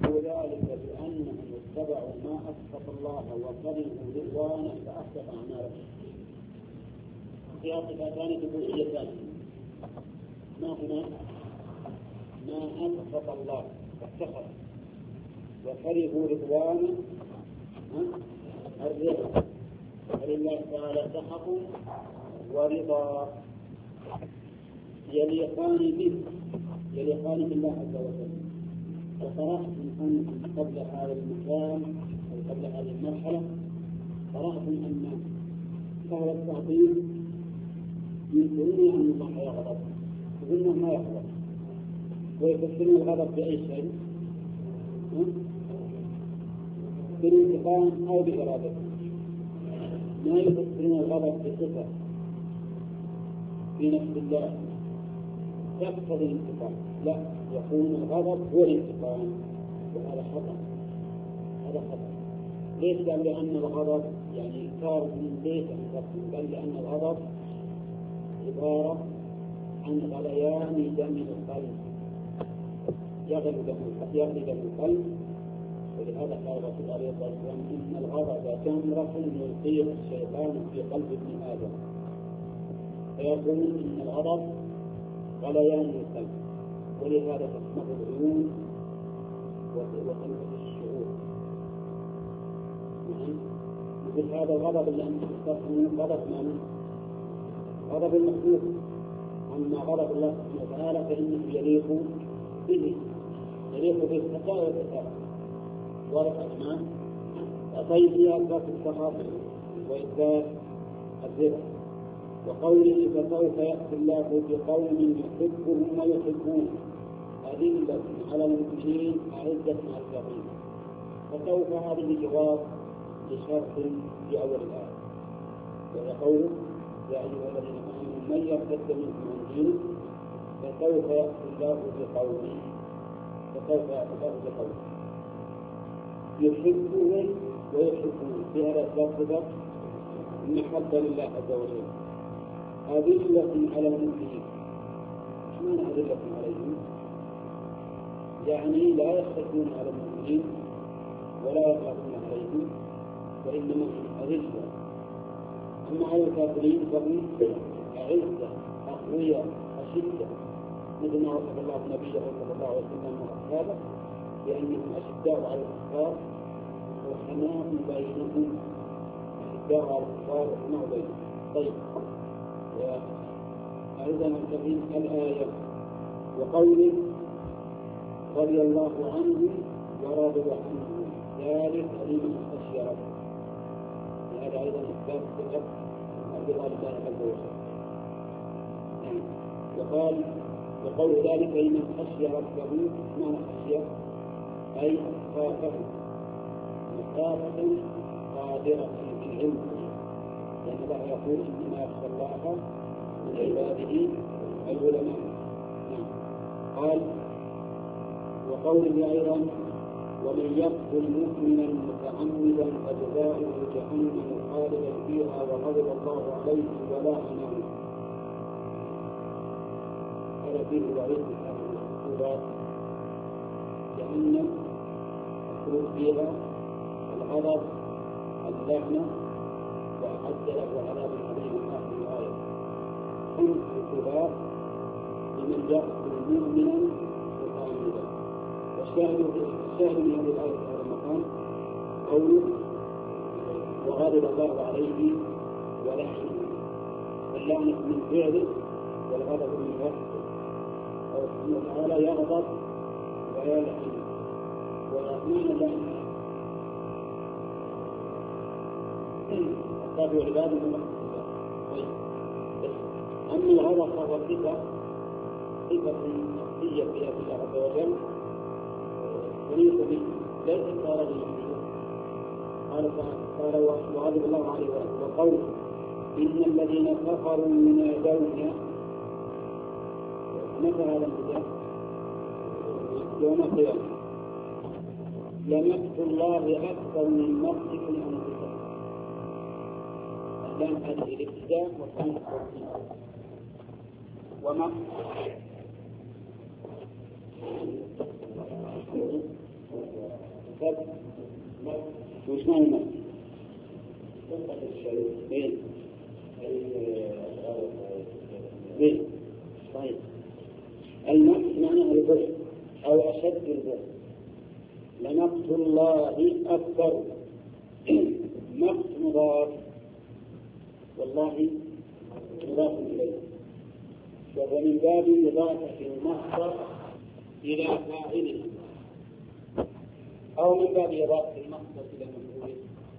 وذلك بأنهم اتبعوا ما أسخط الله وكرهوا رضوانه فأحبط أعمالهم. فيها صفتان جزئيتان: ما هما؟ ما أسخط الله فسخط، وكرهوا رضوانه الرضا، ولله تعالى سخط ورضا يليقان بالله عز وجل. وقرأتم أن قبل هذا المكان أو قبل هذه المرحلة قرأتم أن أهل التعطيل ينكرون أن الله يغضب، يقولون ما يغضب، ويفسرون الغضب بأي شيء؟ بالانتقام أو بإرادته. ما يفسرون الغضب بصفة في نفس الله تقتضي الانتقام، لا، يكون الغضب هو الانتقام، وهذا خطأ. ليس لأن الغضب يعني إنكار ليس بل لأن الغضب عبارة عن غليان دم القلب، يغلي دم القلب. ولهذا قال الرسول عليه الصلاة والسلام: إن الغضب جمرة يلقيها الشيطان في قلب ابن آدم. فيقول إن الغضب غليان القلب، ولهذا تسمع العيون وتنفذ الشعور. مثل هذا الغضب اللي أنت تستخدمه غضب من؟ غضب المخلوق. أما غضب الله سبحانه وتعالى فإنه يليق به السخاء والإثابة. واضح يا جماعة؟ أعطيت فيها أسباب السخط وإثبات الرضا. وقوله: فسوف يأتي الله بقوم يحبهم ويحبون أذلة على المؤمنين أعزة على الكافرين. فسوف هذه جواب لشرط في أول الآية، وهي قوله: يا أيها الذين آمنوا من يرتد منكم عن دينه فسوف يأتي الله بقوم يحبهم ويحبون. في هذا الصفة المحبة لله عز وجل. أذلة على المؤمنين. ايش معنى أذلة عليهم؟ يعني لا يختلفون على المؤمنين ولا يغضبون عليهم، وإنما هم أذلة. أما على الكافرين فهم أعزة أقوياء أشدة، مثل ما وصف الله نبيه صلى الله عليه وسلم وأصحابه بأنهم أشداء على الكفار وحماة بينهم. أشداء على الكفار وحماة بينهم. طيب، أيضا الكريم الآية: وقوله: رضي الله عنه ورضوا عنه ذلك لمن خشي ربه. هذا أيضا إثبات صفة الرضا لله عز وجل. وقال: وقول ذلك لمن خشي ربه. معنى خشية؟ أي خافه مخافة قادرة في علمه، لأن الله يقول: إنما يخشى الله من عباده العلماء. قال: وقوله أيضا: ومن يقتل مؤمنا متعمدا فجزاؤه جهنم خالدا فيها وغضب الله عليه ولعنه. هذا فيه وعيد هذه العقوبات: جهنم مخلوق فيها الغضب اللعنة وأعد له عذابا عظيما. آخر الآية 5 عقوبات لمن يقتل مؤمنا متعمدا. والشاهد من هذه الآية في هذا المقام قوله: وغضب الله عليه ولعنه. اللعنة من فعله والغضب من وصفه. الله سبحانه وتعالى يغضب ويلعن، ومعنى اللعنة أصاب عباده المخلوقات. أما الغضب فهو صفة نفسية في الله عز وجل تليق به، ليست صارت المخلوق. قال: وغضب الله عليه وقوله: إن الذين كفروا ينادون. متى هذا النداء؟ يوم القيامة. لمقت الله أكثر من مقتكم أنفسكم. اللام هذه الابتداء والثاني التوكيد. ومقت أشد وش معنى المقت؟ إيه؟ إيه؟ طيب المقت معناه البغض أو أشد البغض. لمقت الله أكبر. مقت مضاف والله مضاف إليه، وهو من باب إضافة المصدر إلى فاعله أو من باب إضافة المصدر إلى مفعوله.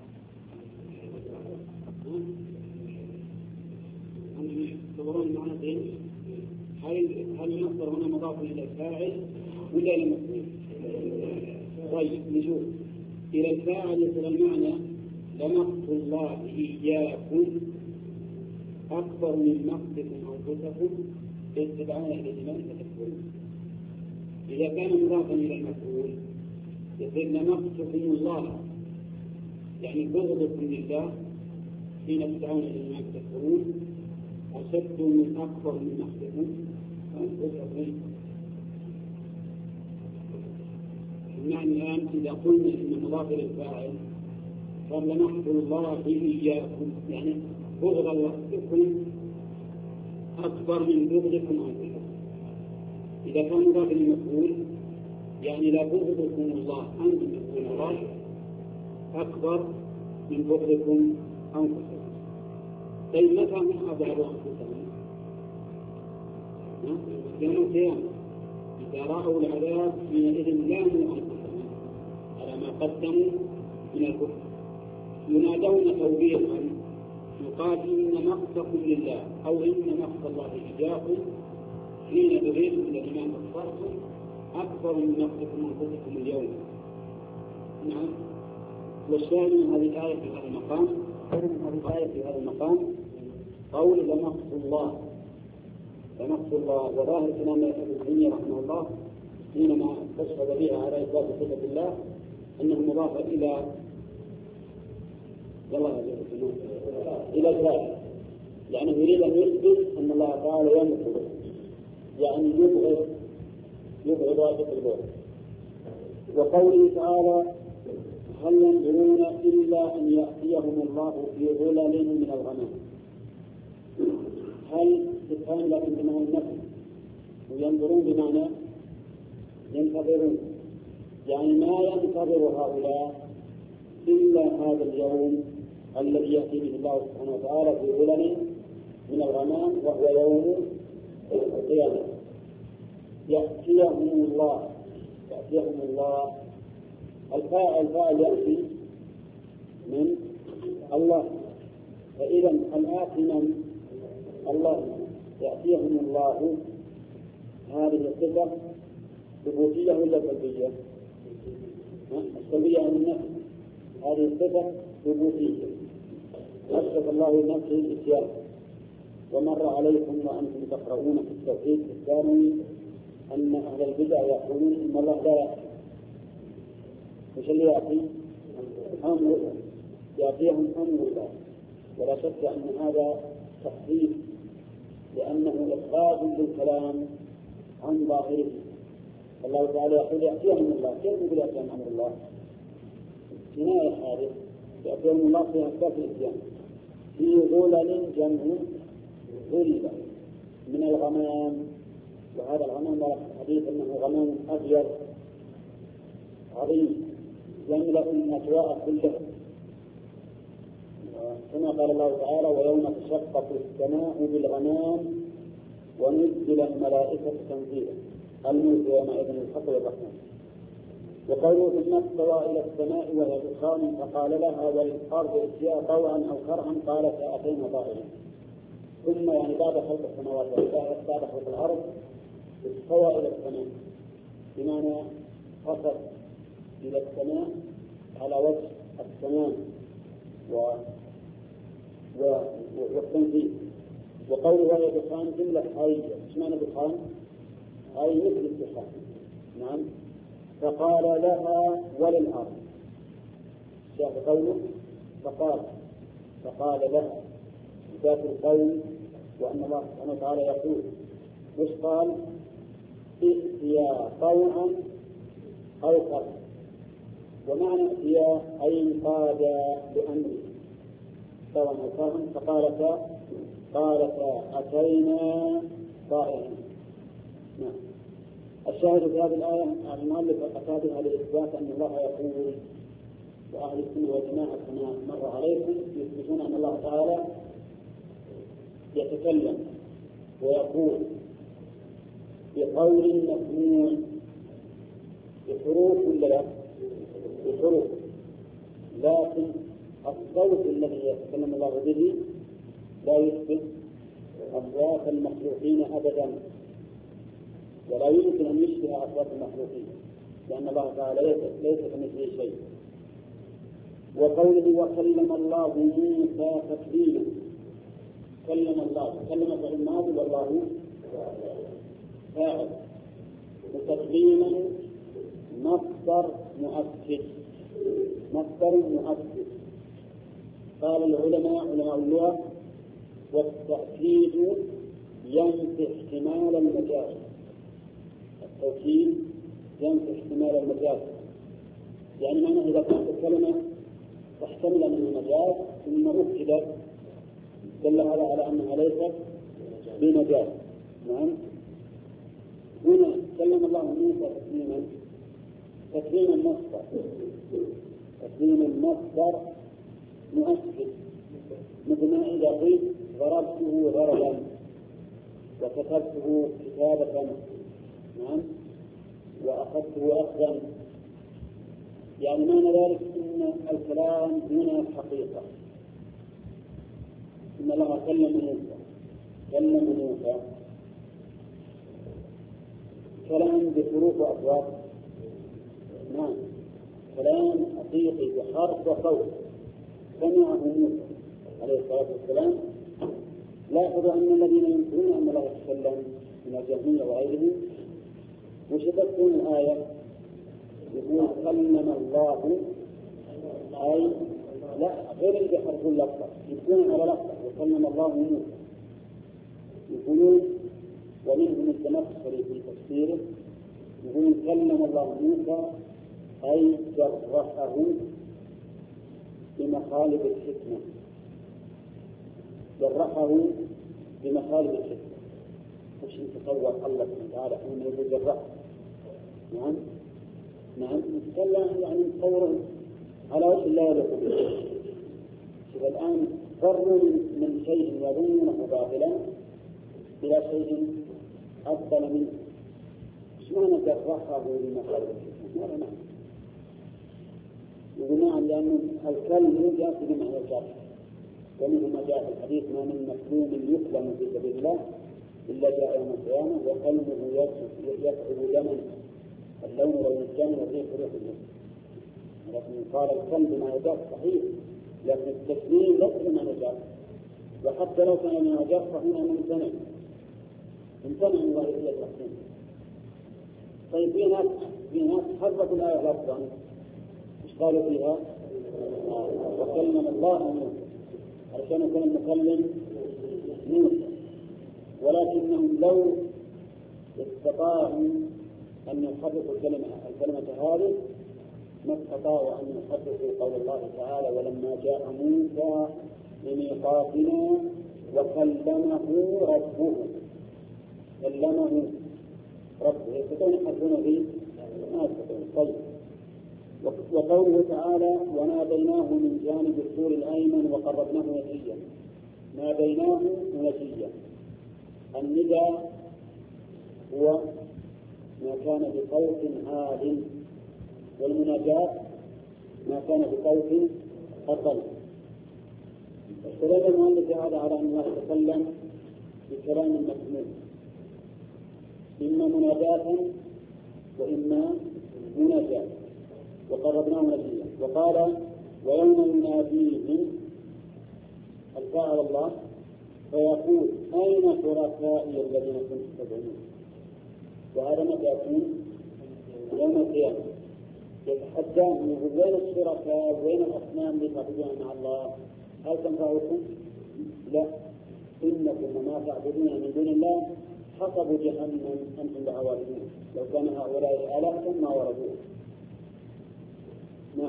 أنتم تدورون معنى ذلك؟ هل المصدر هنا مضاف إلى الفاعل ولا إلى المفعول؟ طيب نشوف. إلى الفاعل يصل المعنى لمقت الله إياكم أكبر من مقتكم أنفسكم اتبعون إلى الإيمان فتكفرون. إذا كان مضافا إلى المفعول يصير لمقتكم الله يعني بغضكم لله حين تدعون إلى الإيمان فتكفرون أشد من أكبر من مقتكم أنفسكم. المعنى الآن إذا قلنا إن مضاف إلى الفاعل قال لمقت الله إياكم يعني بغض الله لكم أكبر من بغضكم أنفسكم. إذا كان مضاف للمفعول يعني لا بغضكم الله أنتم مفعول الله أكبر من بغضكم أنفسكم. طيب متى هم أبغضوا أنفسهم؟ يوم القيامة إذا رأوا العذاب حينئذ لاموا أنفسهم على ما قدموا من الكفر، ينادون توبيخا يقال إن مقتكم لله أو إن مقت الله إياكم حين دعيتم إلى الإيمان وكفرتم أكبر من مقتكم أنفسكم اليوم. نعم. والشاهد من هذه الآية في هذا المقام قول لمقت الله وظاهر كلام ابن تيمية رحمه الله حينما استشهد بها على إثبات صفة الله أنه مضاف إلى الفاعل، يعني يريد أن يثبت أن الله تعالى يمقت يعني يبعد واجب البعد. وقوله تعالى هل ينظرون إلا أن يأتيهم الله في ظلل من الغمام. هل استفهام لكن بمعنى النفي، وينظرون بمعنى ينتظرون، يعني ما ينتظر هؤلاء إلا هذا اليوم الذي يأتي به الله سبحانه وتعالى في ظلل من الغمام وهو يوم القيامة. يأتيهم الله الفاعل يأتي من الله، فإذا الآتي من الله يأتيهم الله. هذه الصفة ثبوتية ولا سلبية؟ السلبية عن النفس. هذه الصفة ثبوتية أثبت الله لنفسه الإتيان. ومر عليكم وأنتم تقرؤون في التوحيد الثاني أن أهل البدع يقولون إن الله لا يأتي. وش اللي يأتي؟ أمر يأتيهم أمر الله، ولا شك أن هذا تحديد لأنه إخراج للكلام عن ظاهره. الله تعالى يقول يأتيهم الله، كيف يقول يأتيهم أمر الله؟ جناية حادث يأتيهم الله في أسباب الإتيان في ظلل جمع ظلل من الغمام. وهذا الغمام ورد حديث أنه غمام أبيض عظيم يملأ الأجواء كلها، كما قال الله تعالى ويوم تشقق السماء بالغمام ونزل الملائكة تنزيلا الملك يومئذ الحق والرحمن. وقوله ثم استوى إلى السماء وهي دخان فقال لها والأرض ائتيا طوعا أو كرها قالتا أتينا طائعين. ثم يعني بعد خلق السماوات والأرض بعد خلق الأرض استوى إلى السماء بمعنى قصد إلى السماء على وجه التمام والتنزيل. وقوله وهي دخان جملة حالية. ايش معنى دخان؟ أي مثل الدخان. نعم. فقال لها وللأرض. شاف قوله فقال لها ذات القول. وأن الله سبحانه وتعالى يقول مش قال ائتيا طوعا أو كرها. ومعنى ائتيا أي انقادا بأمره سواء الفهم قالتا أتينا طائعين. نعم. الشاهد في هذه الآية المؤلف أتى بها لإثبات أن الله يقول، وأهل السنة والجماعة كما مر عليكم يثبتون أن الله تعالى يتكلم ويقول بقول مسموع بحروف ولا لا؟ بحروف، لكن الصوت الذي يتكلم الله به لا يثبت أصوات المخلوقين أبدا، ولا يمكن أن يشبه أصوات المخلوقين، لأن الله تعالى ليس كمثله شيء. وقوله وكلم الله موسى تكليما، كلم الله، كلم في الماضي والله فاعل، وتكليما مصدر مؤكد، مصدر مؤكد. قال العلماء علماء اللغة والتأكيد ينفي احتمال المجاز، التوكيد ينفي احتمال المجاز، يعني معنى إذا كانت الكلمة تحتمل من المجاز ثم أكدت دل هذا على أنها ليست بمجاز. نعم. هنا كلم الله موسى تكليما مصدر، تكليما مصدر مؤكد، مثل ما إذا قلت ضربته ضربا وكتبته كتابة، نعم، وأخذته أخذا، يعني معنى ذلك أن الكلام هنا حقيقة، إن الله كلم موسى كلام بحروف وأصوات، نعم، كلام حقيقي بحرف وصوت سمعه موسى عليه الصلاة والسلام. لاحظوا أن الذين ينكرون أن الله يتكلم من الجهمية وغيرهم وش تكون الآية؟ يقول كلم الله، أي لا غير اللي بحرف اللفظة، يكون على لفظة وكلم الله موسى. يقولون ومنهم التمثل في تفسيره، يقول كلم الله موسى أي جرحه بمخالب الحكمة، جرحه بمخالب الحكمة. وش يتصور الله تعالى حين يقول جرحه؟ نعم نتكلم يعني نتصوره على وجه لا يليق به. شوف الآن فروا من شيء يظنونه باطلا إلى شيء أفضل منه. ايش معنى جرحه بمخالب الحكمة؟ ماذا معنى؟ يقول نعم لأن الكلم جاء بمعنى الجرح، ومنه ما جاء في الحديث ما من مكلوم يكلم في سبيل الله إلا جاء يوم القيامة وقلبه يصعب دما اللون لون الجن وفيه حروف النفس. لكن قال الكلب ما يجاء صحيح، لكن التكليم ليس بما يجاء، وحتى لو كان من يجاء فهنا ممتنع من الله إلى التحسين. طيب في ناس حرفوا الآية لفظا، ايش قالوا فيها؟ وكلم الله موسى، عشان يكون المكلم موسى، ولكنهم لو استطاعوا أن يحرفوا الكلمة هذه ما استطاعوا أن يحرفوا قول الله تعالى ولما جاء موسى لميقاتنا وكلمه ربه، كلمه ربه، يستطيعون يحرفون به؟ ما يستطيعون. طيب، وقوله تعالى وناديناه من جانب الطور الأيمن وقربناه نجيا، ناديناه نجيا، النداء هو ما كان بصوت عال، والمناجاة ما كان بصوت أقل. استدل المؤلف هذا على أن الله يتكلم بكلام مسموع، إما مناجاة وإما مناجاة، وقربناه نجيا. وقال ويوم يناديهم الفاعل الله فيقول أين شركائي الذين كنتم تدعون، وهذا متى يكون؟ يوم القيامة يتحداهم يقول وين الشركاء وين الأصنام اللي تعبدون مع الله، هل تنفعكم؟ لا، إنكم وما تعبدون من دون الله حسب جهنم أنتم لها واردون، لو كان هؤلاء آلهة ما وردوه.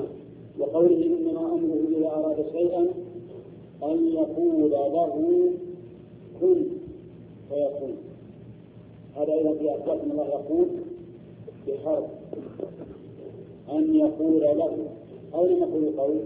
وقوله إنما أمره إذا أراد شيئا أن يقول له كن فيكون. هذا أيضا في أثبات أن الله يقول بحرف أن يقول له، أو لم يقول قول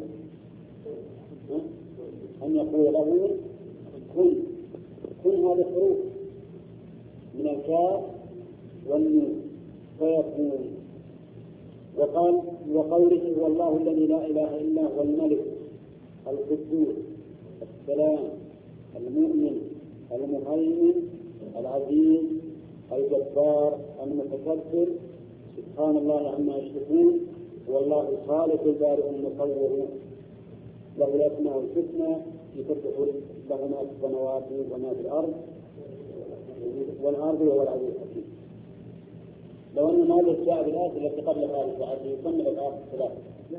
أن يقول له كن. كن هذا حروف من الكاف والنون فيكون. وقال وقوله هو الله الذي لا إله إلا هو الملك القدوس السلام المؤمن المهيمن العزيز الجبار المتكبر سبحان الله عما يشركون والله الخالق البارئ المصور له الأسماء الحسنى يسبح له ما في السماوات وما في الأرض والأرض وهو العزيز الحكيم. لو أن هذه الجاء بالآية التي قبل هذه الآية يكمل الآية الثلاثة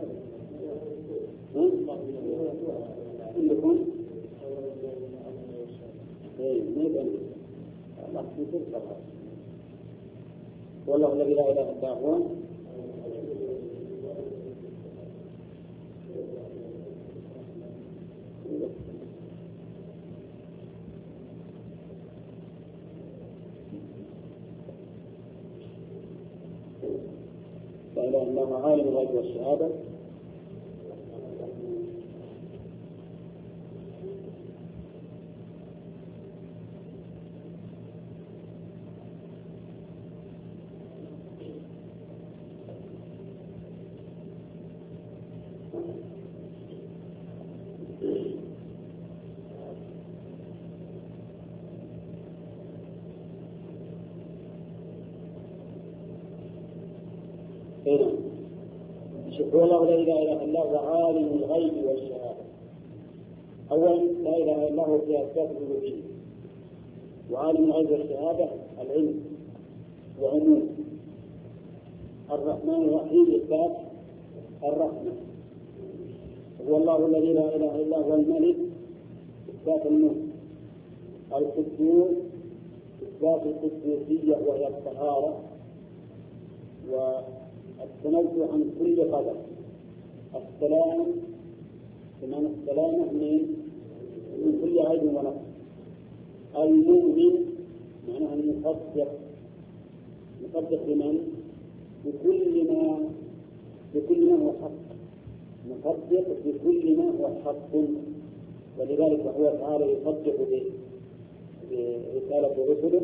عندكم والله الذي لا إله إلا هو لا إله إلا هو عالم الغيب والشهادة هو الله لا إله إلا هو عالم الغيب والشهادة. أولا لا إله إلا هو في أسباب الوجود، وعالم الغيب والشهادة العلم وعموم. الرحمن الرحيم إثبات الرحمة. هو الله الذي لا إله إلا هو الملك إثبات الملك. القدوس إثبات القدوسية وهي الطهارة والتنزه عن كل قدر. السلام بمعنى السلامة من كل عيب ونقص. المؤمن معناه المصدق، مصدق بمن؟ بكل ما هو حق، مصدق بكل ما هو حق. ولذلك هو تعالى يصدق برسالة رسله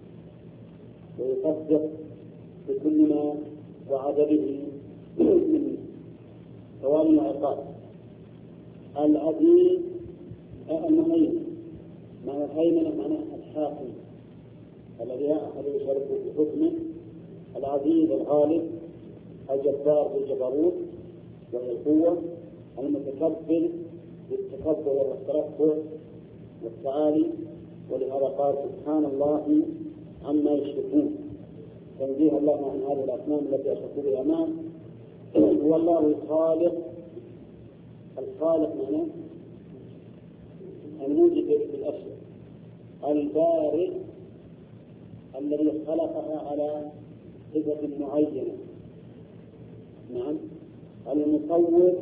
ويصدق بكل ما وعد به من ثواب وعقاب. العزيز المهيمن معنى الهيمنة معناه الحاكم الذي لا أحد يشارك في حكمه. العزيز الغالب الجبار بالجبروت وهي القوة. المتكبر بالتكبر والترفع والتعالي. ولهذا قال سبحان الله عما يشركون تنزيه الله عن هذه الأصنام التي أشركوا بها معه. هو الله الخالق. الخالق معناه الموجد بالأشياء. البارئ الذي خلقها على صفة معينة. نعم. المصور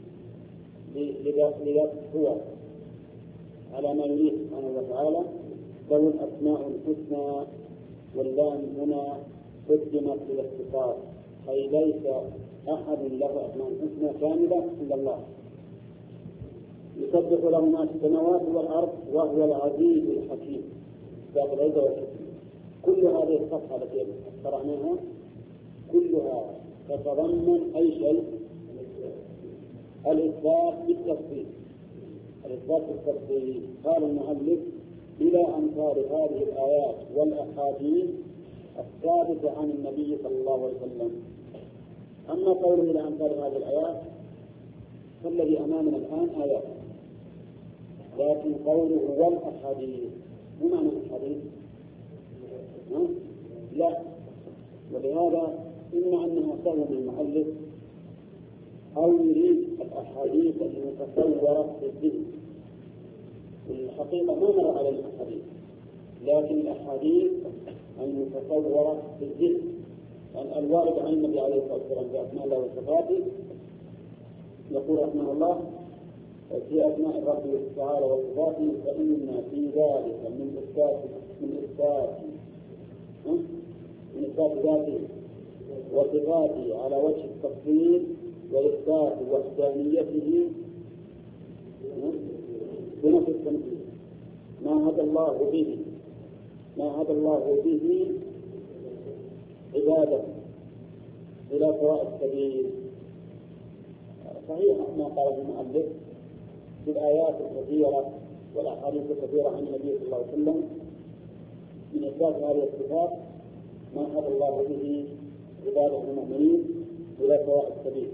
لذات هو على ما يريد سبحانه وتعالى. له الأسماء الحسنى واللام هنا قدمت للاختصار، أي ليس أحد له أسماء حسنى كاملة إلا الله. يسبح له ما في السماوات والأرض وهو العزيز الحكيم ذات العزة والحكمة. كل هذه الصفحة التي قرأناها كلها تتضمن أي شيء؟ الإثبات بالتفصيل. الإثبات بالتفصيل. قال المؤلف إلى أمثال هذه الآيات والأحاديث الثابتة عن النبي صلى الله عليه وسلم. أما قوله إلى أمثال هذه الآيات فالذي أمامنا الآن آيات، لكن قوله والأحاديث ما معنى الحديث؟ لا. ولهذا إما أنها سهل من المؤلف أو يريد الأحاديث المتصورة في الذهن. الحقيقة ما مر على الأحاديث، لكن الأحاديث المتصورة في الذهن. يعني الوارد عن النبي عليه الصلاة والسلام بأسماء الله وصفاته يقول رحمه الله في أسماء الرب تعالى وصفاته فإن في ذلك من إثبات ذاته وصفاته على وجه التفصيل وإثبات وحدانيته بنفس التنفيذ ما هدى الله به عباده إلى سواء السبيل. صحيح ما قاله المؤلف في الآيات الكثيرة والأحاديث الكثيرة عن النبي صلى الله عليه وسلم من إثبات هذه الصفات ما هدى الله به عباده المؤمنين إلى سواء السبيل.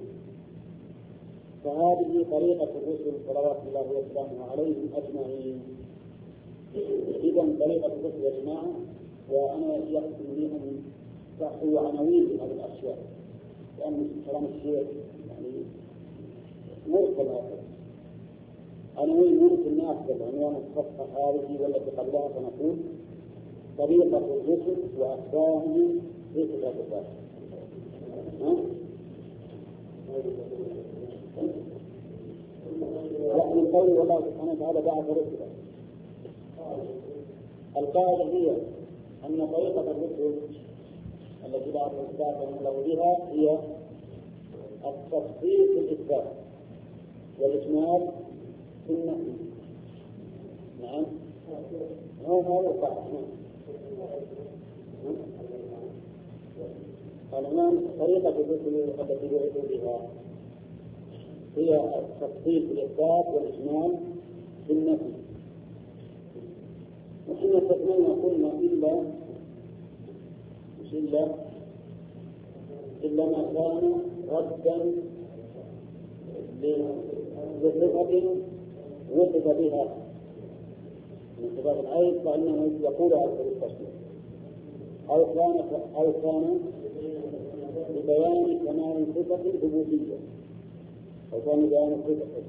فهذه طريقة الرسل صلوات الله وسلامه عليهم أجمعين. إذن طريقة الرسل يا جماعة، وأنا يحسن لي أن تحوي عناوين هذه الأشياء، لأن كلام الشيخ يعني مرسل هكذا. عناوين ممكن نأخذ عنوان الصفحة هذه والتي قبلها، فنقول طريقة الرسل وأخبارهم في كتاب الله. ومن قول الله سبحانه وتعالى بعث رسلا. القاعدة هي أن طريقة الرسل التي بعث الله بها هي التفصيل في الإثبات والإجمال في النفي. نعم، هو القاعدة. الآن طريقة الرسل التي بعثوا بها هي التفصيل في الإثبات والإجمال في النفي. وحين استثنينا قلنا إلا ما كان ردا لصفة وصف بها من صفات العين، فإنه يقول على سبيل التشبيه، أو كان لبيان كمال صفة الثبوتية، أو كان لبيان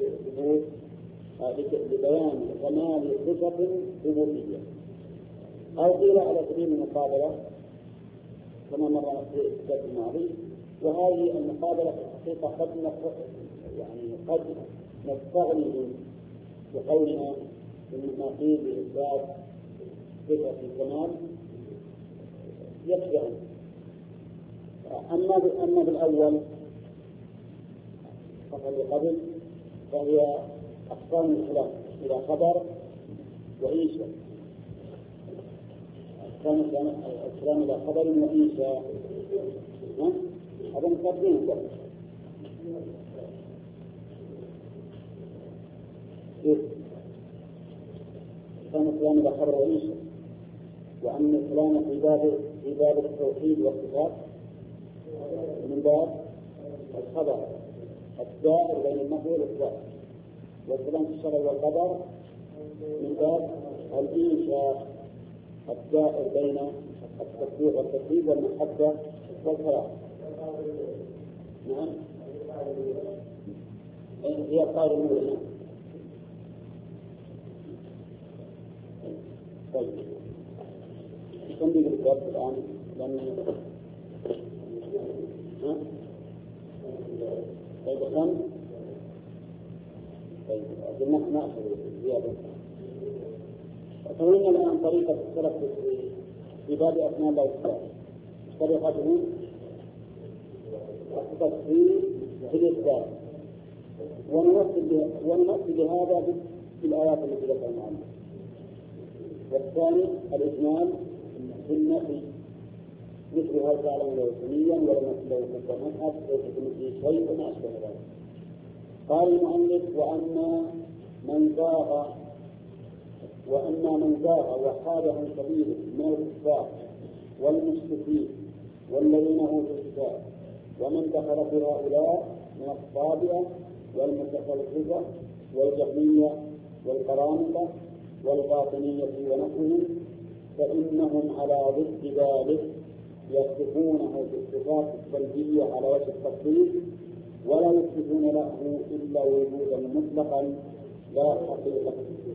كمال صفة ثبوتية، أو قيل على سبيل المقابلة كما مر في الكتاب الماضي. وهذه المقابلة في الحقيقة قد نستغني بقولنا إنما قيل بإثبات صفة الكمال يكفي. أما بالأول فقد قبل فهي أقسام الكلام إلى خبر وإنشاء. أقسام الكلام إلى خبر وإنشاء هذا مقدمين قبل. أقسام الكلام إلى خبر وإنشاء، وأن الكلام في باب التوحيد والصفات من باب الخبر الدائر بين النفي والإثبات، والكلام في الشرع والقدر من باب الإنشاء الدائر بين التصديق والتكذيب والمحبة والكلام. نعم، هي القاعدة الأولى. طيب كم بيجي الدرس الآن؟ لأن طيب كم؟ طيب قلنا نأخذ زيادة. فهمنا الآن طريقة السلف في باب أسماء الله وصفاته. طريقته التفصيل في الإثبات، ونمثل بهذا في الآيات التي ذكرنا عنها. والثاني الإجمال في النفي، مثل هل تعلم له سميا ولم يكن له كفوا أحد ليس كمثله شيء وما أشبه ذلك. قال المؤلف وأما من زاغ وحاد عن سبيله من الكفار والمشركين والذين أوتوا الكتاب ومن دخل في هؤلاء من الصابئة والمتفلسفة والجهمية والقرامطة والباطنية ونحوهم، فإنهم على ضد ذلك يصفونه بالصفات السلبية على وجه التفصيل، ولا يثبتون له إلا وجودا مطلقا لا حقيقة،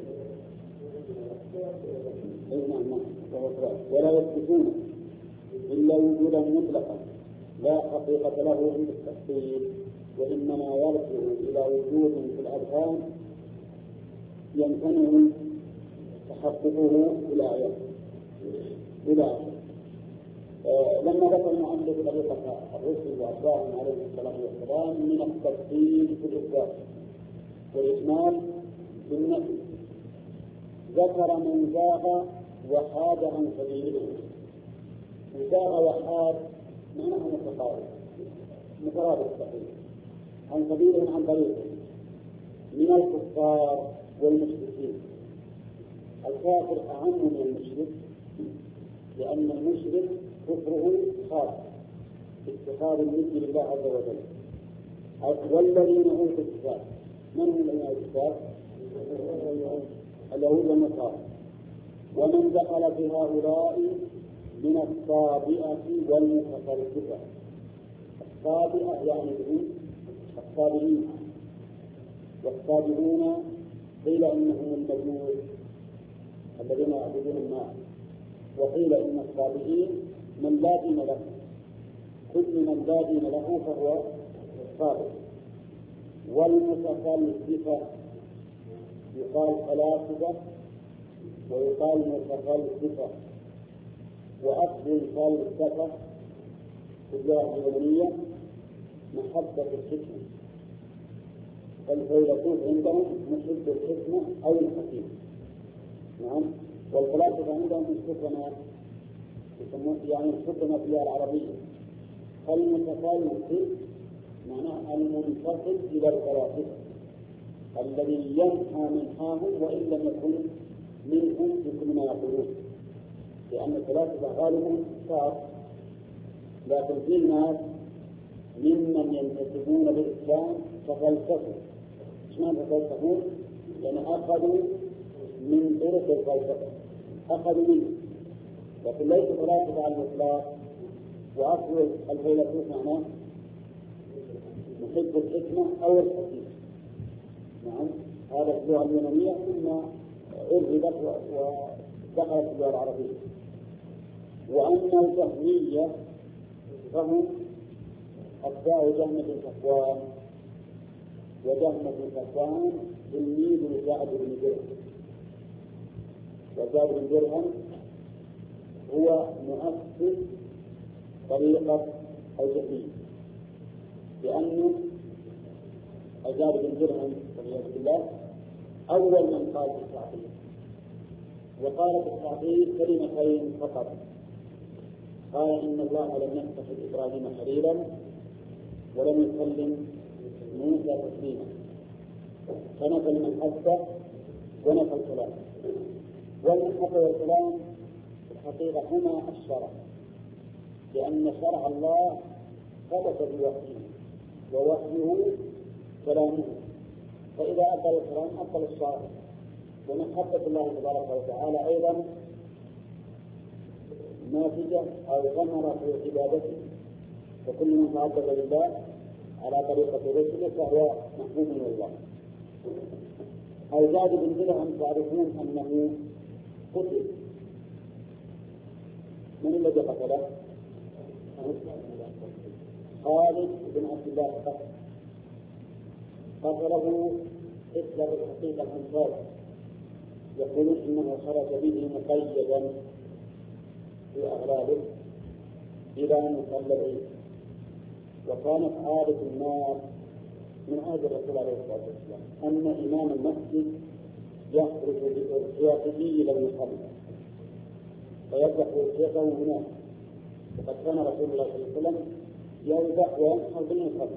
ولا يثبتون إلا وجودا مطلقا لا حقيقة له عند التفصيل، وإنما يرجع إلى موجود في الأذهان يمكنه تحققه إلى لما ذكر المؤلف طريقة الرسل وأتباعهم عليهم الصلاة والسلام من التفصيل في الإثبات والإجمال بالنفي، ذكر من زاغ وحاد عن سبيله. زاغ وحاد معناه مترابط صحيح عن سبيله عن طريقه من الكفار والمشركين. الكافر أعم من المشرك، لأن المشرك كفره خاص اتخاذ الند لله عز وجل. والذين أوتوا الكتاب، من هم الذين أوتوا الكتاب؟ اليهود والنصارى. ومن دخل في هؤلاء من الصابئة والمتفلسفة. الصابئة يعني الصابئين، والصابئون قيل إنهم المجوس الذين يعبدون النار، وقيل إن الصابئين من لا دين له، كل من لا دين له فهو صابئ. والمتفلسفة يقال فلاسفة ويقال متفلسفة، وأصل الفلسفة في اللغة اليونانية محبة الحكمة، فالفيلسوف عندهم محب الحكمة أو الحكيم. نعم. والفلاسفة عندهم الحكمة يعني الحكمة في العربية. فالمتفلسف معناه المنتصب إلى الفلاسفة الذي ينحى منحاهم وإن لم يكن منهم بكل ما يقولون، لأن الفلاسفة غالبهم كفار، لكن في ناس ممن ينتسبون للإسلام ففلسفوا. ايش معنى فلسفون؟ يعني أخذوا من طرق الفلسفة، أخذوا منه، لكن ليس فلاسفة على الإطلاق. وأصل الفيلسوف معناه محب الحكمة أو الحكيم. نعم. هذا اللغة اليونانية ثم عربت ودخلت اللغة العربية. وأما الجهمية فهم أتباع جهمة بن صفوان، وجهمة بن صفوان تلميذ لجعد بن درهم، وجعد بن درهم هو مؤسس طريقة الجهمية، لأنه جعد بن درهم والعياذ بالله أول من قال بالتعطيل، وقال بالتعطيل كلمتين فقط. قال إن الله لم يتخذ إبراهيم خليلا ولم يسلم موسى تسليما، فنفى المحبة ونفى الكلام. والمحبة والكلام في الحقيقة هما الشرع، لأن شرع الله ثبت بوحيه ووحيه كلامه، فإذا أبطل الكلام أبطل الشرع. ومحبة الله تبارك وتعالى أيضا ناتجة أو ثمرة في عبادته، وكل من تعبد لله على طريقة رسله فهو محبوب من الله. جعد بن درهم تعرفون أنه قتل. من الذي قتله؟ خالد بن عبد الله قتله إثر الحقيقة الأنصار، يقولون إنه خرج به مقيدا في أغلابه إلى مصلى العيد. وكانت عادة الناس من عهد الرسول عليه الصلاة والسلام أن إمام المسجد يخرج بأرجيته إلى المصلى فيذبح أرجيته هناك، وقد كان رسول الله صلى الله عليه وسلم يذبح وينحر بالمصلى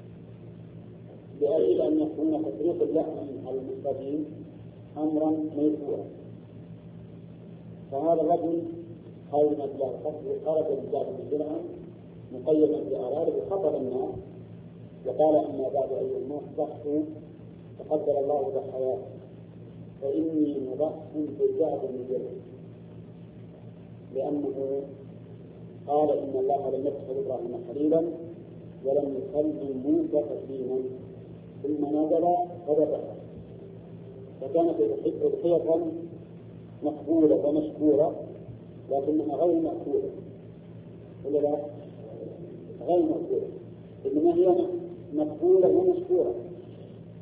لأجل أن يكون تفريق اللحم على المصلين أمرا ميسورا. فهذا الرجل خالد بن عبد الله القتل خرج بجعد بن درهم مقيدا بأراره وخطب الناس وقال: أما بعد أيها الناس ضحوا تقبل الله ضحاياكم فإني مضحي بجعد بن درهم، لأنه قال: إن الله لم يتخذ إبراهيم خليلا ولم يسلم موسى تسليما، ثم نزل فذبح. فكانت أضحية مقبولة ومشكورة، لكنها غير مأكولة، ولا لا؟ غير مأكولة، إنما هي مقبولة ومشكورة.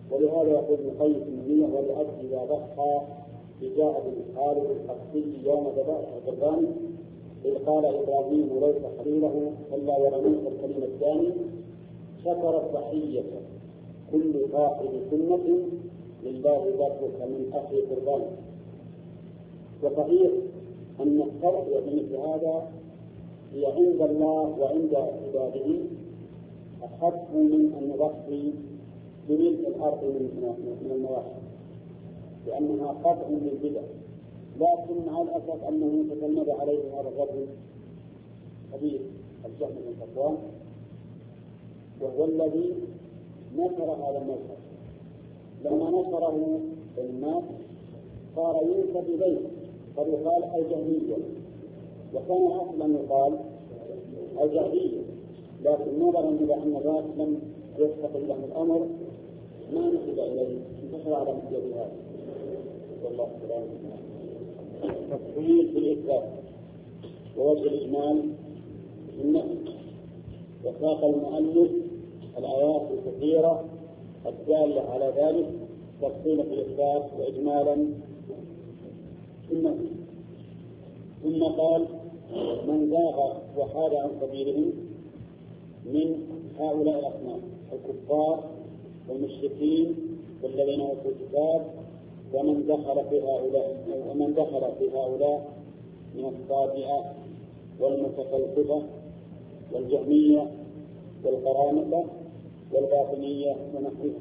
ولهذا يقول ابن القيم في النونية: ولأجل إذا ضحى بجاء بالخالق القدسي يوم ذبائح القربان إذ قال إبراهيم ليس خليله إلا ورموه الكلم الثاني شكر الضحية كل صاحب سنة لله ذبح من أخي قربان. وصحيح أن التضحية بمثل هذا هي عند الله وعند عباده أحق من أن نضحي بملء الأرض من المواشي، لأنها قطع للبدع. لكن مع الأسف أنه تجمد عليه هذا الرجل حديث الجهم بن صفوان، وهو الذي نشر هذا المذهب. لما نشره الناس صار ينسب إليه فيقال الجهمية، وكان أصلا يقال الجهمية، لكن نظرا إلى أن ذاك لم يستقل له الأمر ما نسب إليه، انتشر على مثل هذا. والله سبحانه تفصيل في الإثبات ووجه الإجمال في النفي. وساق المؤلف الآيات الكثيرة الدالة على ذلك تفصيلا في الإثبات وإجمالا في النفي. ثم قال: من زاغ وحاد عن سبيلهم من هؤلاء الأصناف الكفار والمشركين والذين أوتوا الكتاب ومن دخل في هؤلاء من الصابئة والمتفلسفة والجهمية والقرامطة والباطنية ونحوهم.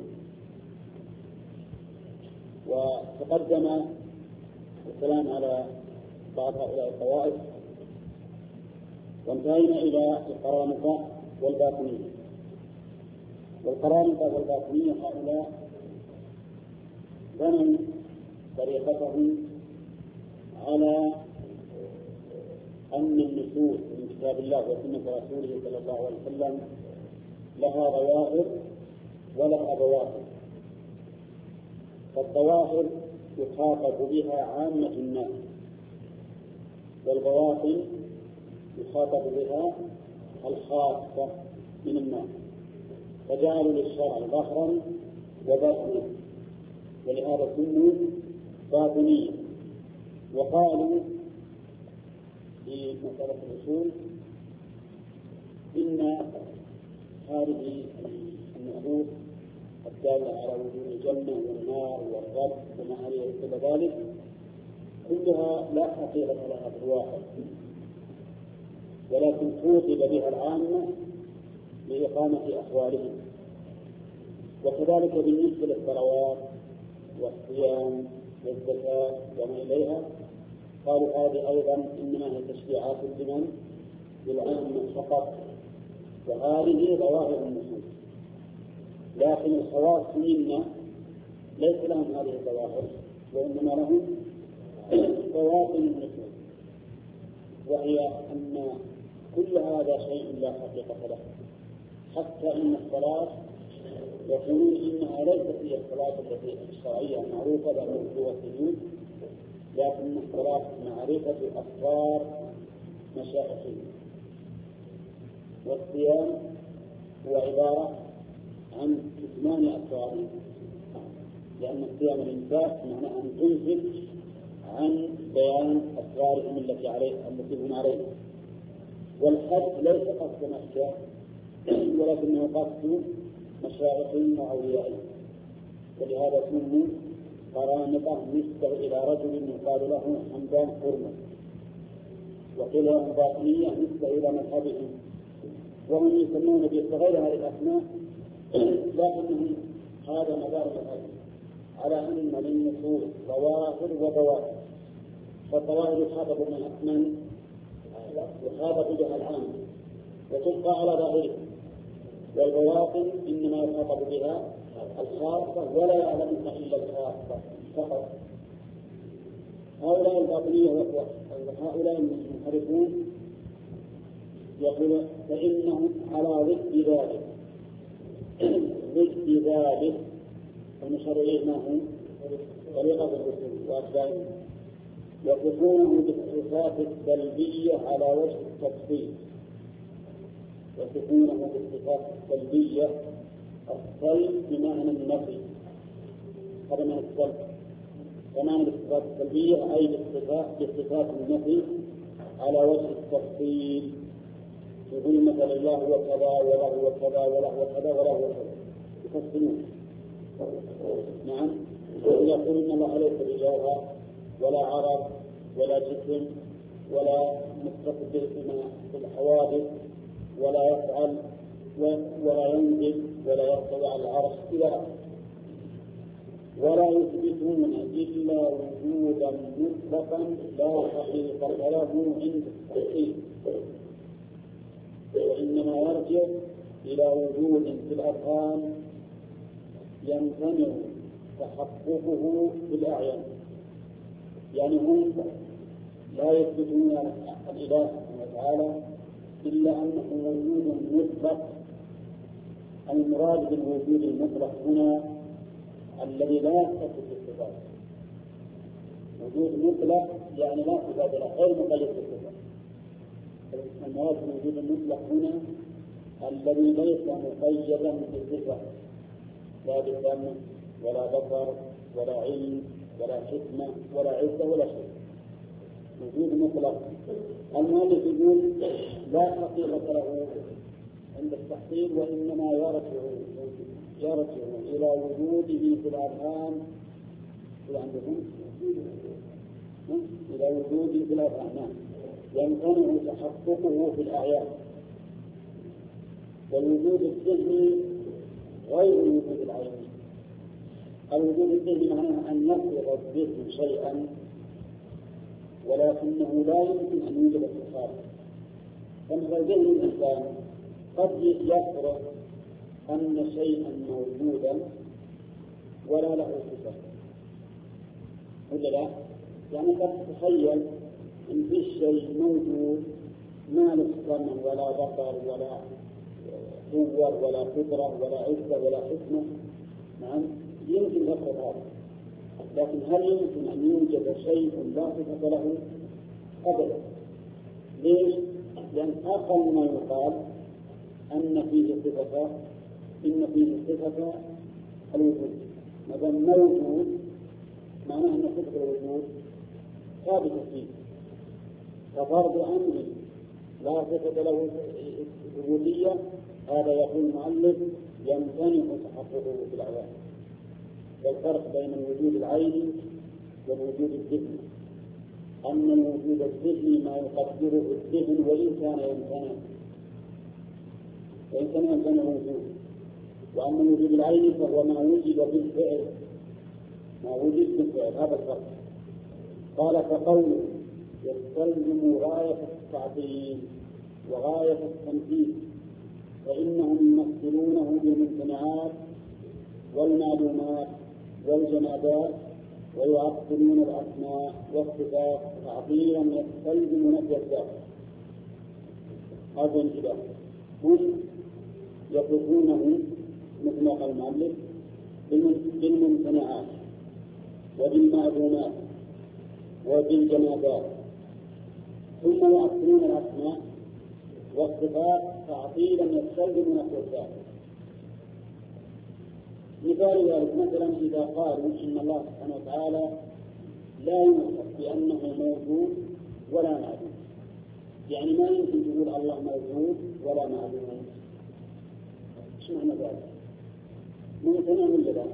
وتقدم الكلام على بعض هؤلاء الطوائف، وانتهينا إلى القرامطة والباطنية. والقرامطة والباطنية هؤلاء بنوا طريقتهم على أن النصوص من كتاب الله وسنة رسوله صلى الله عليه وسلم لها ظواهر ولها بواطن. فالظواهر يخاطب بها عامة الناس، والبواطن يخاطب بها الخاصة من الناس، فجعلوا للشرع ظهرا وباطنا، ولهذا سموا باطنية. وقالوا في مسألة الأصول إن هذه النصوص الدالة على وجود الجنة والنار والرب وما عليه كل ذلك كلها لا حقيقة لها في الواقع، ولكن خوطب بها العامة لإقامة أحوالهم. وكذلك بالنسبة للصلوات والصيام والزكاة وما إليها قالوا هذه أيضا إنما هي تشريعات لمن؟ للعامة فقط، وهذه ظواهر النصوص. لكن الخواص منا ليس لهم هذه الظواهر، وإنما لهم بواطن النصوص، وهي أن كل هذا شيء لا حقيقة له. حتى إن الصلاة يقولون إنها ليست هي الصلاة التي الشرعية المعروفة بالركوع والسجود، لكن الصلاة معرفة أسرار مشايخهم. والصيام هو عبارة عن كتمان أسرارهم، لأن الصيام الإمساك معناه أن تمسك عن بيان أسرارهم التي هم عليها. والحج ليس قصد مكة ولكنه قصد مشايخهم وأوليائهم، ولهذا سموا قرامطة نسبة إلى رجل يقال له حمدان حرمة، وقيل له باطنية نسبة إلى مذهبهم، وهم يسمون بغير هذه الأسماء، لكنهم هذا مدار مذهبهم على أن للنصوص ظواهر وبواطن. فالظواهر يخاطب من يخاطب بها العام وتبقى على ظاهره، والبواطن إنما يخاطب بها الخاصة ولا يعلمها إلا الخاصة فقط. هؤلاء الباطنية وهؤلاء المنحرفون يقول فإنهم على ضد ذلك المشار إليه ما هو طريقة الرسول وأتباعه، يصفونه بالصفات السلبية على وجه التفصيل، يصفونه بالصفات السلبية السلب بمعنى النفي هذا معنى السلب. ومعنى الصفات السلبية أي باصطفات النفي على وجه التفصيل، يقول مثلا الله هو كذا وله وكذا وله وكذا وله وكذا يفصلون. نعم. يقول إن الله ليس بجوهر ولا عرض ولا جسم ولا مستقبل في الحوادث ولا يفعل ولا ينزل ولا يرتفع على العرش إلى آخره. ولا يثبتون إلا وجودا مطلقا لا حقيقة له عند التحقيق، وإنما يرجع إلى وجود في الأذهان يمتنع تحققه في الأعيان. يعني هم لا يثبتون الإله سبحانه وتعالى إلا أنه وجود مطلق. المراد بالوجود المطلق هنا الذي لا يتصف بالصفات. وجود مطلق يعني لا صفات له، غير مقيد بالصفات. المراد بالوجود المطلق هنا الذي ليس مقيدا بالصفات، لا بسمع ولا بصر ولا علم ولا حكمة ولا عزة ولا شيء. وجود مطلق. المؤلف يقول لا حقيقة له عند التحصيل، وإنما يرجع إلى وجوده في الأذهان. إلى وجوده في الأذهان يمكنه تحققه في الأعيان. والوجود الذهني غير الوجود العيني. الوجود الذهني معناه أن يفرض الذهن شيئا ولكنه لا يمكن أن يوجد في الخارج. فمثل ذهن الإنسان قد يفرض أن شيئا موجودا ولا له صفة، ولا لا؟ يعني قد تتخيل أن في شيء موجود ما له سمع ولا بصر ولا قوة ولا قدرة ولا عزة ولا حكمة. نعم، يمكن يفرض هذا، لكن هل يمكن أن يوجد شيء لا صفة له؟ أبدا. ليش؟ لأن أقل ما يقال أن فيه صفة، إن فيه صفة الوجود. ما دام موجود معناه أن صفة الوجود ثابتة فيه. ففرض أمر لا صفة له الوجودية هذا يقول المؤلف يمتنع تحققه في الأعيان. والفرق بين الوجود العيني والوجود الذهني أن الوجود الذهني ما يقدره الذهن وإن كان يمتنع الوجود، وأما الوجود العيني فهو ما وجد بالفعل، هذا الفرق. قال فقوله يستلزم غاية التعظيم وغاية التمثيل، فإنهم يمثلونه بالممتنعات والمعلومات والجمادات ويعطلون الأسماء والصفات تعطيلا يستلزم نفي الذات. هذا الانتباه. هم يصفونه مثل ما قال المؤلف بالممتنعات وبالمعلومات وبالجمادات، ثم يعطلون الأسماء والصفات تعطيلا يستلزم نفي الذات. مثال ذلك مثلا إذا قالوا إن الله سبحانه وتعالى لا يوصف بأنه موجود ولا معدوم، يعني ما يمكن تقول الله موجود ولا معدوم. ايش معنى ذلك؟ ممتنع ولا لا؟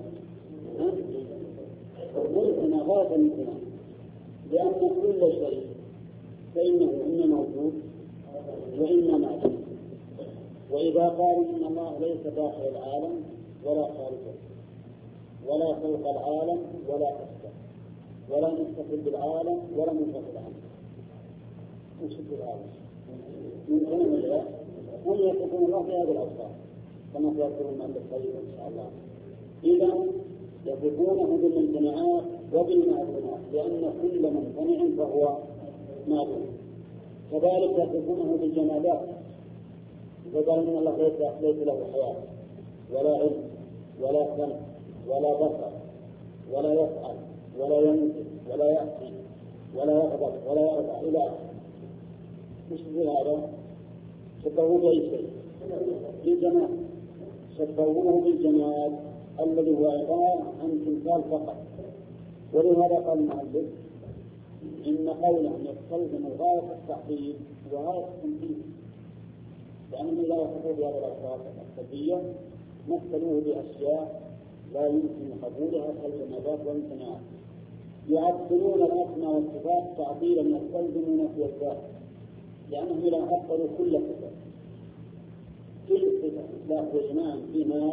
ممتنع غاية الممتنع، لأن كل شيء فإنه إما موجود وإما معدوم. وإذا قالوا إن الله ليس داخل العالم ولا خارجه ولا فوق العالم ولا تحته ولا مستقل بالعالم ولا منفصل عنه، وش هذا؟ ممكن ولا لا؟ هم يصفون الله في هذه الأوصاف كما سيذكرون عند الطريق إن شاء الله. إذا يصفونه بالممتنعات وبالمعلومات لأن كل ممتنع فهو معلوم. كذلك يصفونه بالجمادات، فقال إن الله ليس له حياة ولا علم ولا سمع ولا بصر ولا يفعل ولا ينزل ولا يأتي ولا يغضب ولا يرضى إلى آخره. مش هذا؟ شبهوه بأي شيء؟ بالجمال. شبهوه بالجمال الذي هو عبارة عن تمثال فقط. ولهذا قال المؤلف إن قوله يستلزم غاية التعطيل وغاية التمثيل، لأنهم لا يحصلوا بهذه الألفاظ السلبية مثلوه بأشياء لا يمكن قبولها كالجمادات والامتناعات. يعطلون الأسماء والصفات تعطيلا يستلزم نفي الذات، لأنهم لا عطلوا كل صفة. كل صفة لا يجمع في ناس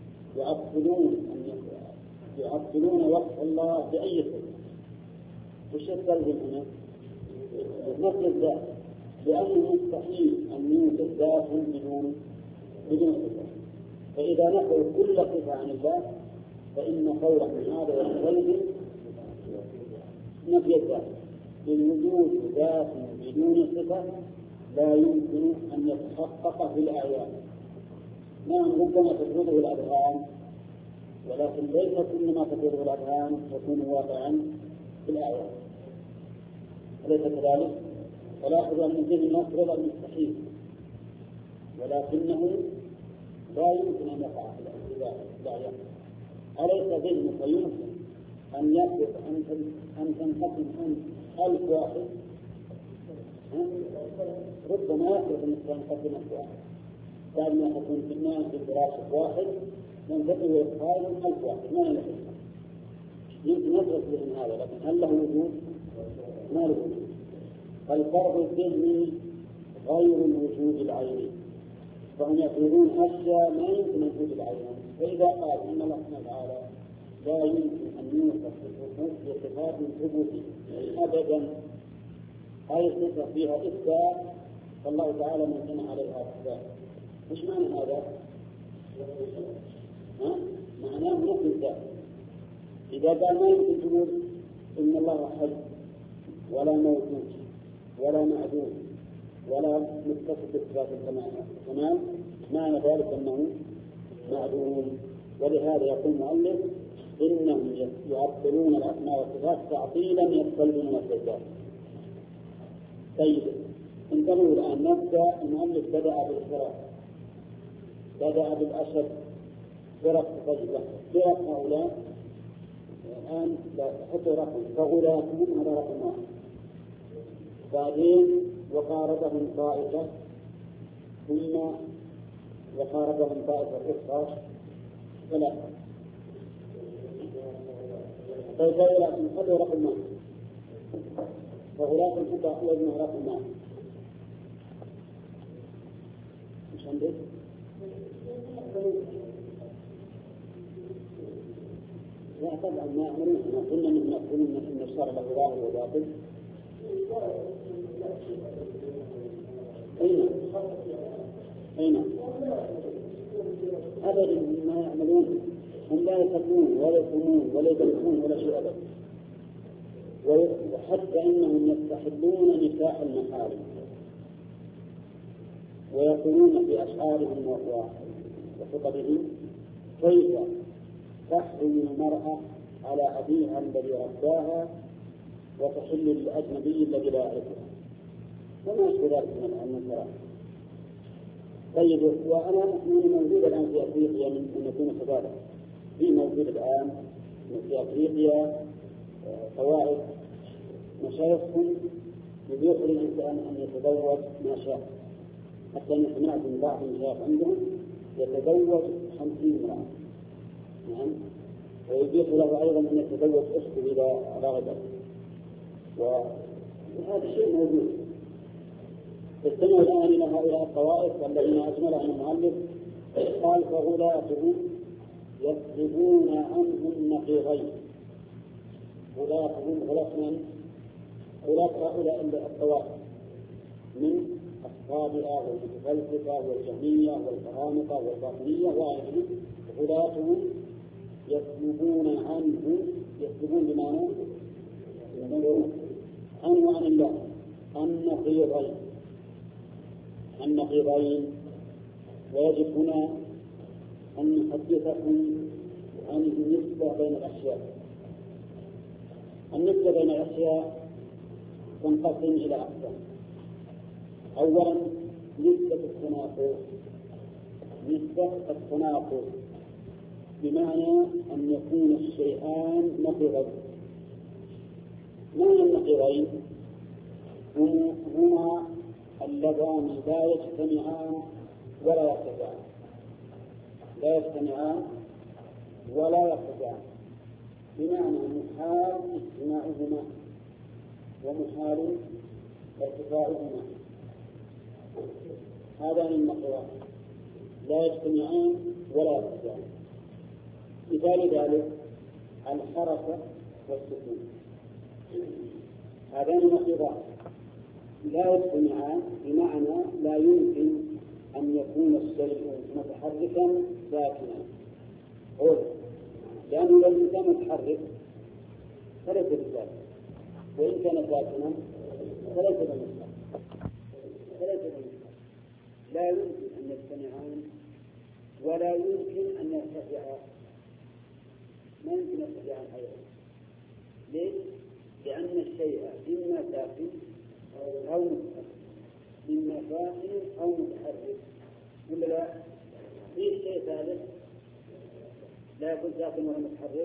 يعطلون وصف الله بأي صفة. وش يستلزم هنا؟ نفي الذات، لأنه مستحيل أن يوجد ذات بدون صفة. فإذا نفوا كل صفة عن الله فإن قولهم هذا يستلزم نفي الذات. للوجود ذات بدون صفة لا يمكن أن يتحقق في الأعيان. نعم ربما تفرضه الأذهان، ولكن ليس كل ما تفرضه الأذهان يكون واقعا في الأعيان، أليس كذلك؟ ولاحظ أن الذهن يفرض المستحيل، ولكنه لا يمكن أن يقع في الأعيان. أليس ذهنك يمكن أن يفرض أن تنقسم عن 1000 واحد؟ ربما يفرض أن تنقسم 1000 واحد، بعد ما تكون في الناس بدراسة واحد ينتقل ويتخيل 1000 واحد، ما يمكن. يمكن يفرض ذهن هذا، لكن هل له وجود؟ ما له وجود. الفرض الذهني غير الوجود العيني، فهم يفرضون أشياء ما يمكن وجود العين. فإذا قال أن الله سبحانه وتعالى لا يمكن أن يوصف بصفات ثبوتية أبدا، أي صفة فيها إثبات فالله تعالى ممتنع عليها إثبات. مش معنى هذا؟ معناه نفي الذات. إذا قال ما يمكن تقول إن الله حي ولا موجود ولا معدوم ولا متصف بصفات الكمال، معنى ذلك أنه معدوم. ولهذا يقول المؤلف إنهم يعطلون الأسماء والصفات تعطيلا يستلزم نفي الذات. طيب انتبهوا الآن، نبدأ. المؤلف بدأ بالإشراك، بدأ بالأشد، فرق طيبة، فرق هؤلاء الآن حطوا رقم فغلاتهم هذا رقم واحد. بعدين وقاربهم طائفة، ثم وقاربهم طائفة أخرى ثلاثة. طيب فغلاتهم حطوا رقم واحد، فغلاتهم حطوا وزنه رقم واحد. مش عندك؟ لا طبعا ما يعملون. احنا قلنا ان الشرع له ظاهر وباطن. أين أبدا ما يعملون، هم لا يتقون ولا يفهمون ولا يدرسون ولا شيء أبدا. وحتى إنهم يستحلون نكاح المحارم، ويقولون في أشعارهم وخطبهم كيف تحرم المرأة على أبيها الذي رباها وتحل للأجنبي الذي لا يعرفها، وما أشبه ذلك من المرأة. طيب وأنا موجود الآن في أفريقيا من يكون كذلك، في موجود الآن في أفريقيا طوائف مشايخهم يبيح للإنسان أن يتزوج ما شاء، حتى أن سمعت من بعض المشايخ عندهم يتزوج 50 امرأة. نعم. ويبيح له أيضا أن يتزوج أخته إذا رغبت، وهذا الشيء موجود. استمعوا الآن إلى هؤلاء الطوائف الذين أجملهم المؤلف قال فغلاتهم يسلبون عنهم النقيضين. غلاتهم غلات هؤلاء الطوائف من الصابئة والمتفلسفة والجهمية والقرامطة والباطنية وغيرهم. غلاتهم يسلبون عنه، يسلبون بمعنى عنه عن الله النقيضين. ويجب هنا أن نحدثكم عن النسبة بين الأشياء. النسبة بين الأشياء تنقسم إلى أقسام. أولا نسبة التناقض. بمعنى أن يكون الشيئان نقيضين. معنى النقيضين هما اللذان لا يجتمعان ولا يرتفعان، لا يجتمعان ولا يرتفعان، بمعنى محال اجتماعهما ومحال ارتفاعهما. هذان النقيضان لا يجتمعان ولا يرتفعان. مثال ذلك الحركة والسكون، هذان النقيضان لا يجتمعان، بمعنى لا يمكن أن يكون الشيء متحركا ساكنا، لأنه لو كان متحرك فليس بساكن، وإن كان ساكنا فليس بمساكن. لا يمكن أن يجتمعان ولا يمكن أن يرتفعا، ما يمكن يرتفعان أيضا. ليش؟ لأن الشيء إما ساكن أو متحرك، إما ساكن أو متحرك، ولا لا؟ في شيء ثالث لا يكون ساكن ولا متحرك؟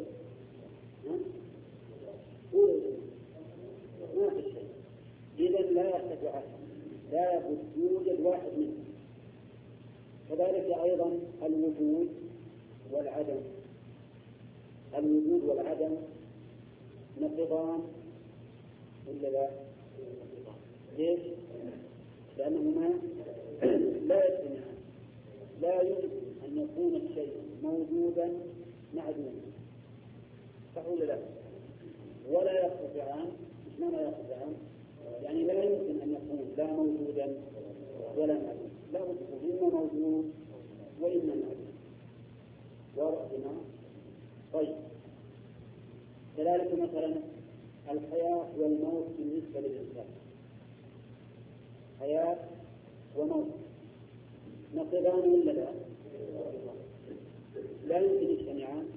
ما في شيء. إذا لا يرتفع، لا يوجد واحد منه. كذلك أيضا الوجود والعدم، الوجود والعدم نقيضان ولا لا؟ ليش؟ لأنهما لا يجتمعان. لا يمكن أن يكون الشيء موجودا معدوما، صح ولا لا؟ ولا يرتفعان. ايش معنى يرتفعان؟ يعني لا يمكن أن يكون لا موجودا ولا معدوما، لا بد يكون إما موجود وإما معدوم. واضح هنا؟ طيب، كذلك مثلا الحياة والموت بالنسبة للإنسان، حياة وموت نقيضان ولا لا؟ لا يمكن يجتمعان.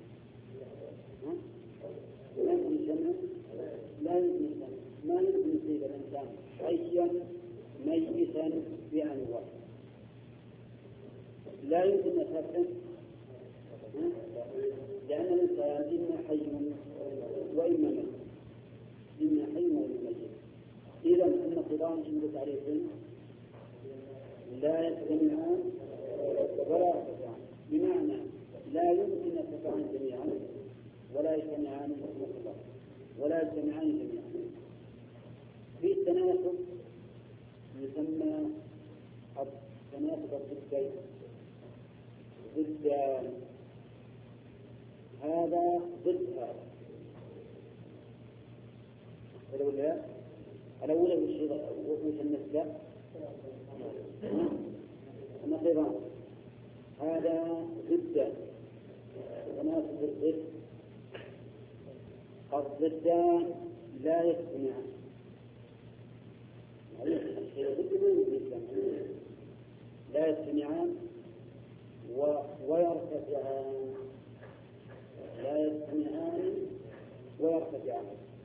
لا يمكن يجتمعان. لا يمكن يجتمعان. ما يمكن يصيب الإنسان حيا ميتا بأن واحد. لا يمكن يفرق، لأن الإنسان إما حي وإما ميت، إما حي وإما ميت. إذا النقيضان عند تعريف لا يجتمعان ولا يرتفعان، بمعنى لا يمكن يرتفعان جميعا ولا يجتمعان مطلقا ولا يجتمعان جميعا. في التناسب يسمى التناسب الضدين، ضدان، هذا ضد هذا. الأولى وش النسبة؟ النقيضان، هذا ضد تناسب الضد. الضدان لا يجتمعان، لا يجتمعان ويرتفعان، لا يجتمعان ويرتفعان.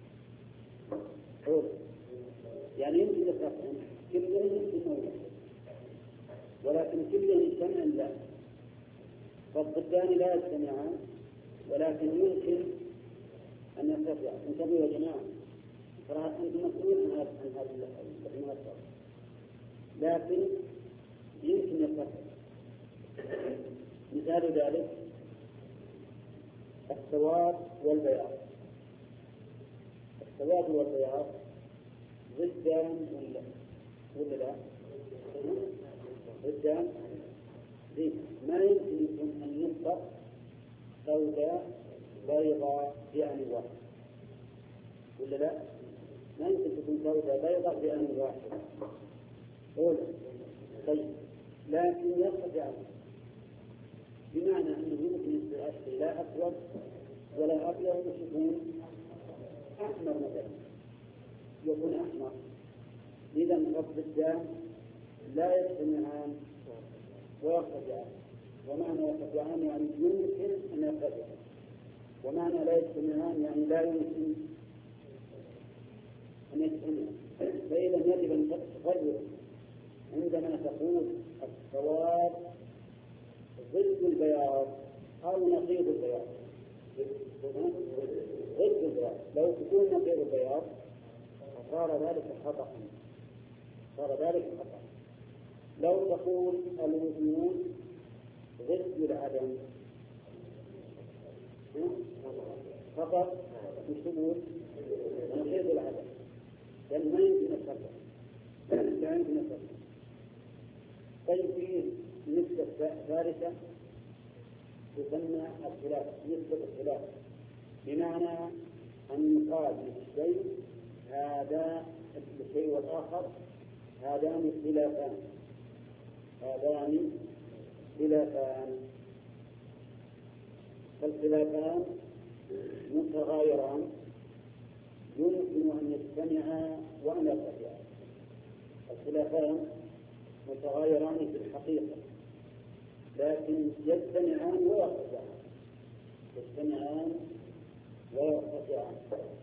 يعني يمكن يرتفعان كلهم يمكن موجود، ولكن كلهم يجتمعان لا. فالضدان لا يجتمعان ولكن يمكن أن يرتفع. انتبهوا يا جماعة، ترى أنتم مسؤولون عن هذا المناسبة، لكن يمكن يرتفع. مثال ذلك السواد والبياض. السواد والبياض ضدان ولا لا؟ ضدان. ما يمكن يكون أن ينطق سوداء بيضاء بأن واحد ولا لا؟ ما يمكن تكون سوداء بيضاء بأن واحد. طيب، لكن يرتفع، بمعنى أنه يمكن يصير لا أسود ولا أبيض، يكون أحمر مثلا، يكون أحمر. إذا الضدان لا يجتمعان ويرتفعان. ومعنى يرتفعان يعني يمكن أن يرتفع، ومعنى لا يجتمعان يعني لا يمكن أن يجتمع. فإذا يجب أن تفرق عندما تقول السواد ضد البياض أو نقيض البياض ضد البياض. لو تكون نقيض البياض صار ذلك خطأ، صار ذلك خطأ. لو تقول الوجود ضد العدم فقط بشمول نقيض العدم، لأن ما يمكن الفرق، لا يمكن الفرق. طيب في نسبة ثالثة تسمى الخلاف، نسبة الخلاف، بمعنى أن يقال للشيء هذا الشيء والآخر هذان خلافان، هذان خلافان. فالخلافان متغايران يمكن أن يجتمعا وأن يرتفعا. الخلافان متغايران في الحقيقة لكن يجتمعان ويرتفعان، يجتمعان ويرتفعان.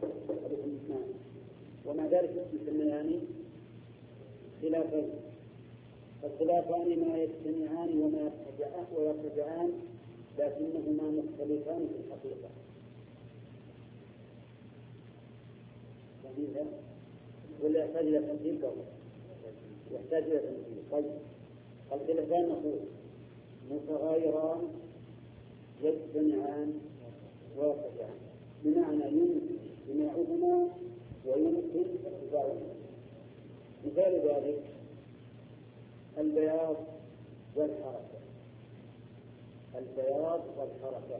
ومع ذلك يسميان خلافين. فالخلافان ما يجتمعان وما يرتفعان لكنهما مختلفان في الحقيقة. فهذا ولا يحتاج إلى تمثيل؟ يحتاج إلى تمثيل. طيب الخلافان نقول متغايران يجتمعان ويرتفعان، بمعنى يمكن اجتماعهما ويمكن ارتفاعهما. مثال ذلك البياض والحركة. البياض والحركة،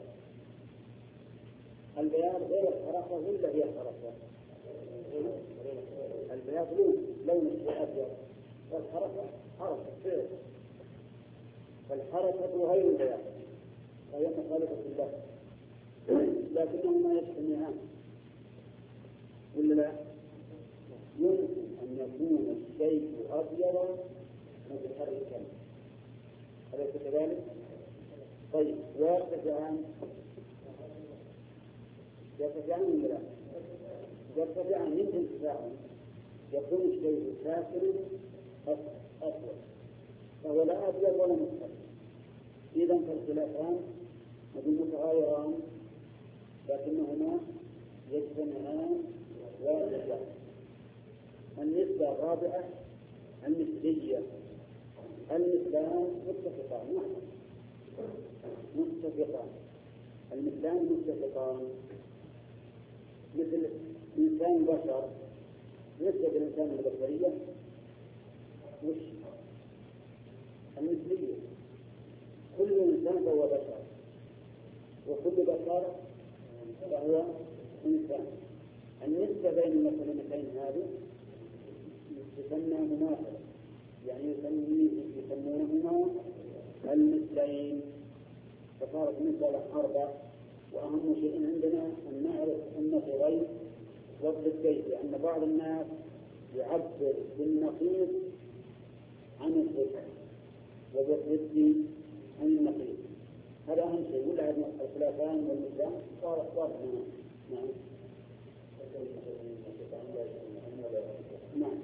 البياض غير الحركة ولا هي الحركة؟ البياض لون أبيض والحركة حركة فعل، فالحركة غير البياض وهي مخالفة اللفظ لكنهما يجتمعان ولا لا؟ يمكن أن يكون الشيء أبيض متحركا، أليس كذلك؟ طيب ويرتفعان ولا لا؟ يرتفعان من ارتفاعهم يكون الشيء ساكنا أسود فهو لا أبيض ولا متحرك. إذا فالخلافان متغايران لكنهما يجتمعان ويرتفعان. النسبة الرابعة المثلية. المثلان متفقان، المثلان متفقان. مثل إنسان بشر، نسبة الإنسان البشرية وش المثلية؟ كل إنسان فهو بشر وكل بشر فهو إنسان. النسبة بين المثلين هذه تسمى مماثلة، يعني يسمونهما المثلين. فصارت المثلة 4. وأهم شيء عندنا أن نعرف النقيضين والضدين، لأن بعض الناس يعبر بالنقيض عن الضد وبالضد عن النقيض. هذا أهم شيء. ولا الخلافان والمثلان واضح. نعم نعم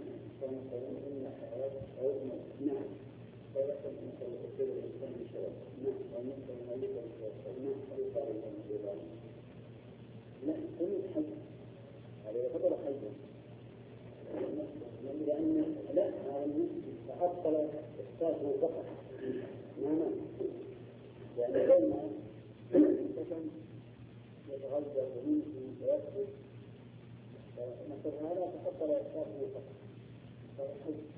نعم فيحصل مثل تفسير الإنسان بالشرع. نعم ومثل مالك نعم فيصار الإنسان لا كل حي هذا يعتبر حيا، لأن لا هذا تعطل إحساسه فقط. نعم يعني لما الحكم يتغذى ويمشي ويكتب فنصر هذا تعطل إحساسه فقط.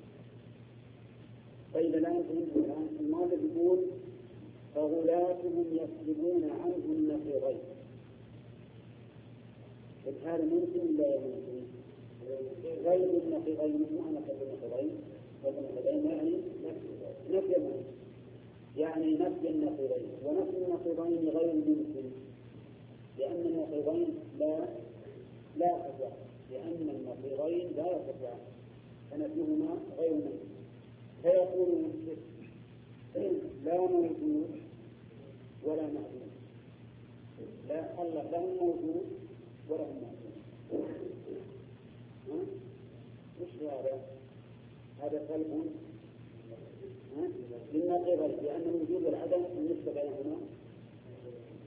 طيب الآن المؤلف يقول فغلاتهم يسلبون عنه النقيضين. هذا ممكن ولا يمكن؟ غير النقيضين معنى النقيضين يعني نفي، يعني نفي النقيضين. ونفي النقيضين غير ممكن لأن النقيضين لا يرتفعان، لأن النقيضين لا يرتفعان فنفيهما غير ممكن. فيقول لا موجود ولا معدوم. لا الله لا موجود ولا معدوم. وش هذا؟ هذا سلب للنقيضين، لأن الوجود والعدم النسبة بينهما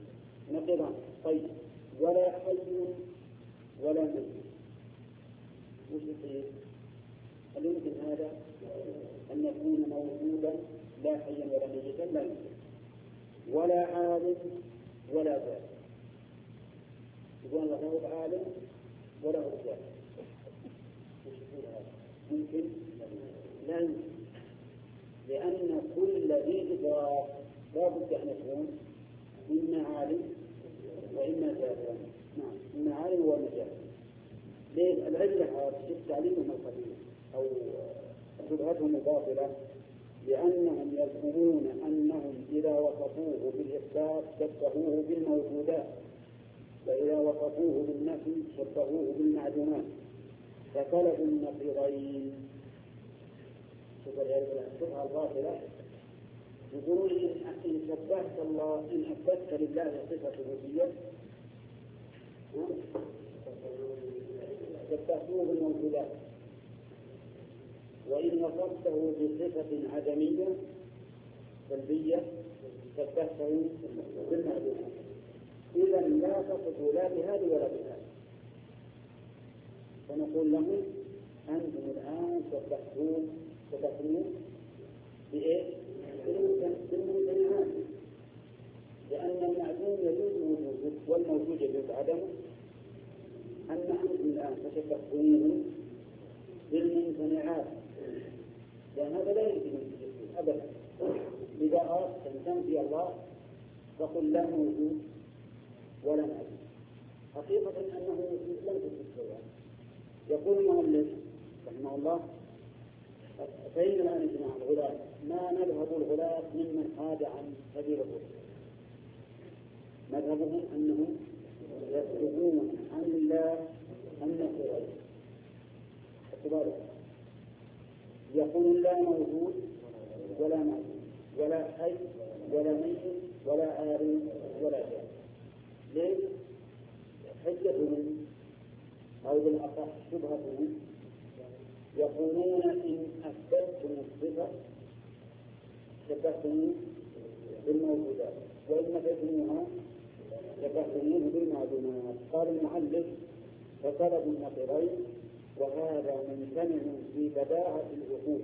نقيضان. طيب ولا حي ولا ميت، وش يصير؟ هل يمكن هذا أن يكون موجودا لا حيا ولا ميتا؟ لا يمكن. ولا عالم ولا جاهل، يقول الله له عالم ولا هو جاهل، وش يصير هذا؟ ممكن؟ لا يمكن، لأن كل ذي إدراك لا بد أن يكون إما عالم وإما جاهل. نعم، إما عالم وإما جاهل. ليه؟ العلة في تعليمهم القديم أو شبهتهم الباطلة، لأنهم يزعمون أنهم إذا وصفوه بالإثبات شبهوه بالموجودات، وإذا وصفوه بالنفي شبهوه بالمعدومات، فطلبوا النقيضين. الشبهة الباطلة يقولون إن شبهت الله، إن أثبتت لله صفة ربوبية شبهته بالموجودات، وإن وصفته بصفة عدمية سلبية شبهته بالمعدومات. إذا لا تصفوا لا بهذه ولا بهذه. فنقول لهم أنتم الآن شبهتموه بإيه؟ بالممتنعات، لأن المعدوم يجوز وجوده والموجود يجوز عدمه. أما أنتم الآن فشبهتموه بالممتنعات، لأن هذا لا يمكن أبدا. إذا أردت أن تنفي الله فقل لا موجود ولا معدوم. حقيقة أنه لم تستطيع. يقول المؤلف رحمه الله: فإن الآن اجماع الغلاة ما مذهب الغلاة ممن حاد عن سبيل الرشد؟ مذهبهم أنهم يكتبون عن الله أنه غير، يقول لا موجود ولا معدوم ولا حي ولا ميت ولا عارف ولا جاهل. ليه؟ حجتهم أو بالأصح شبهتهم يقولون إن أثبتتم الصفة شبهتموه بالموجودات، وإن نفيتموها شبهتموه بالمعدومات. قال المؤلف: فطلب النقيضين، وهذا ممتنع في بداهة العقول.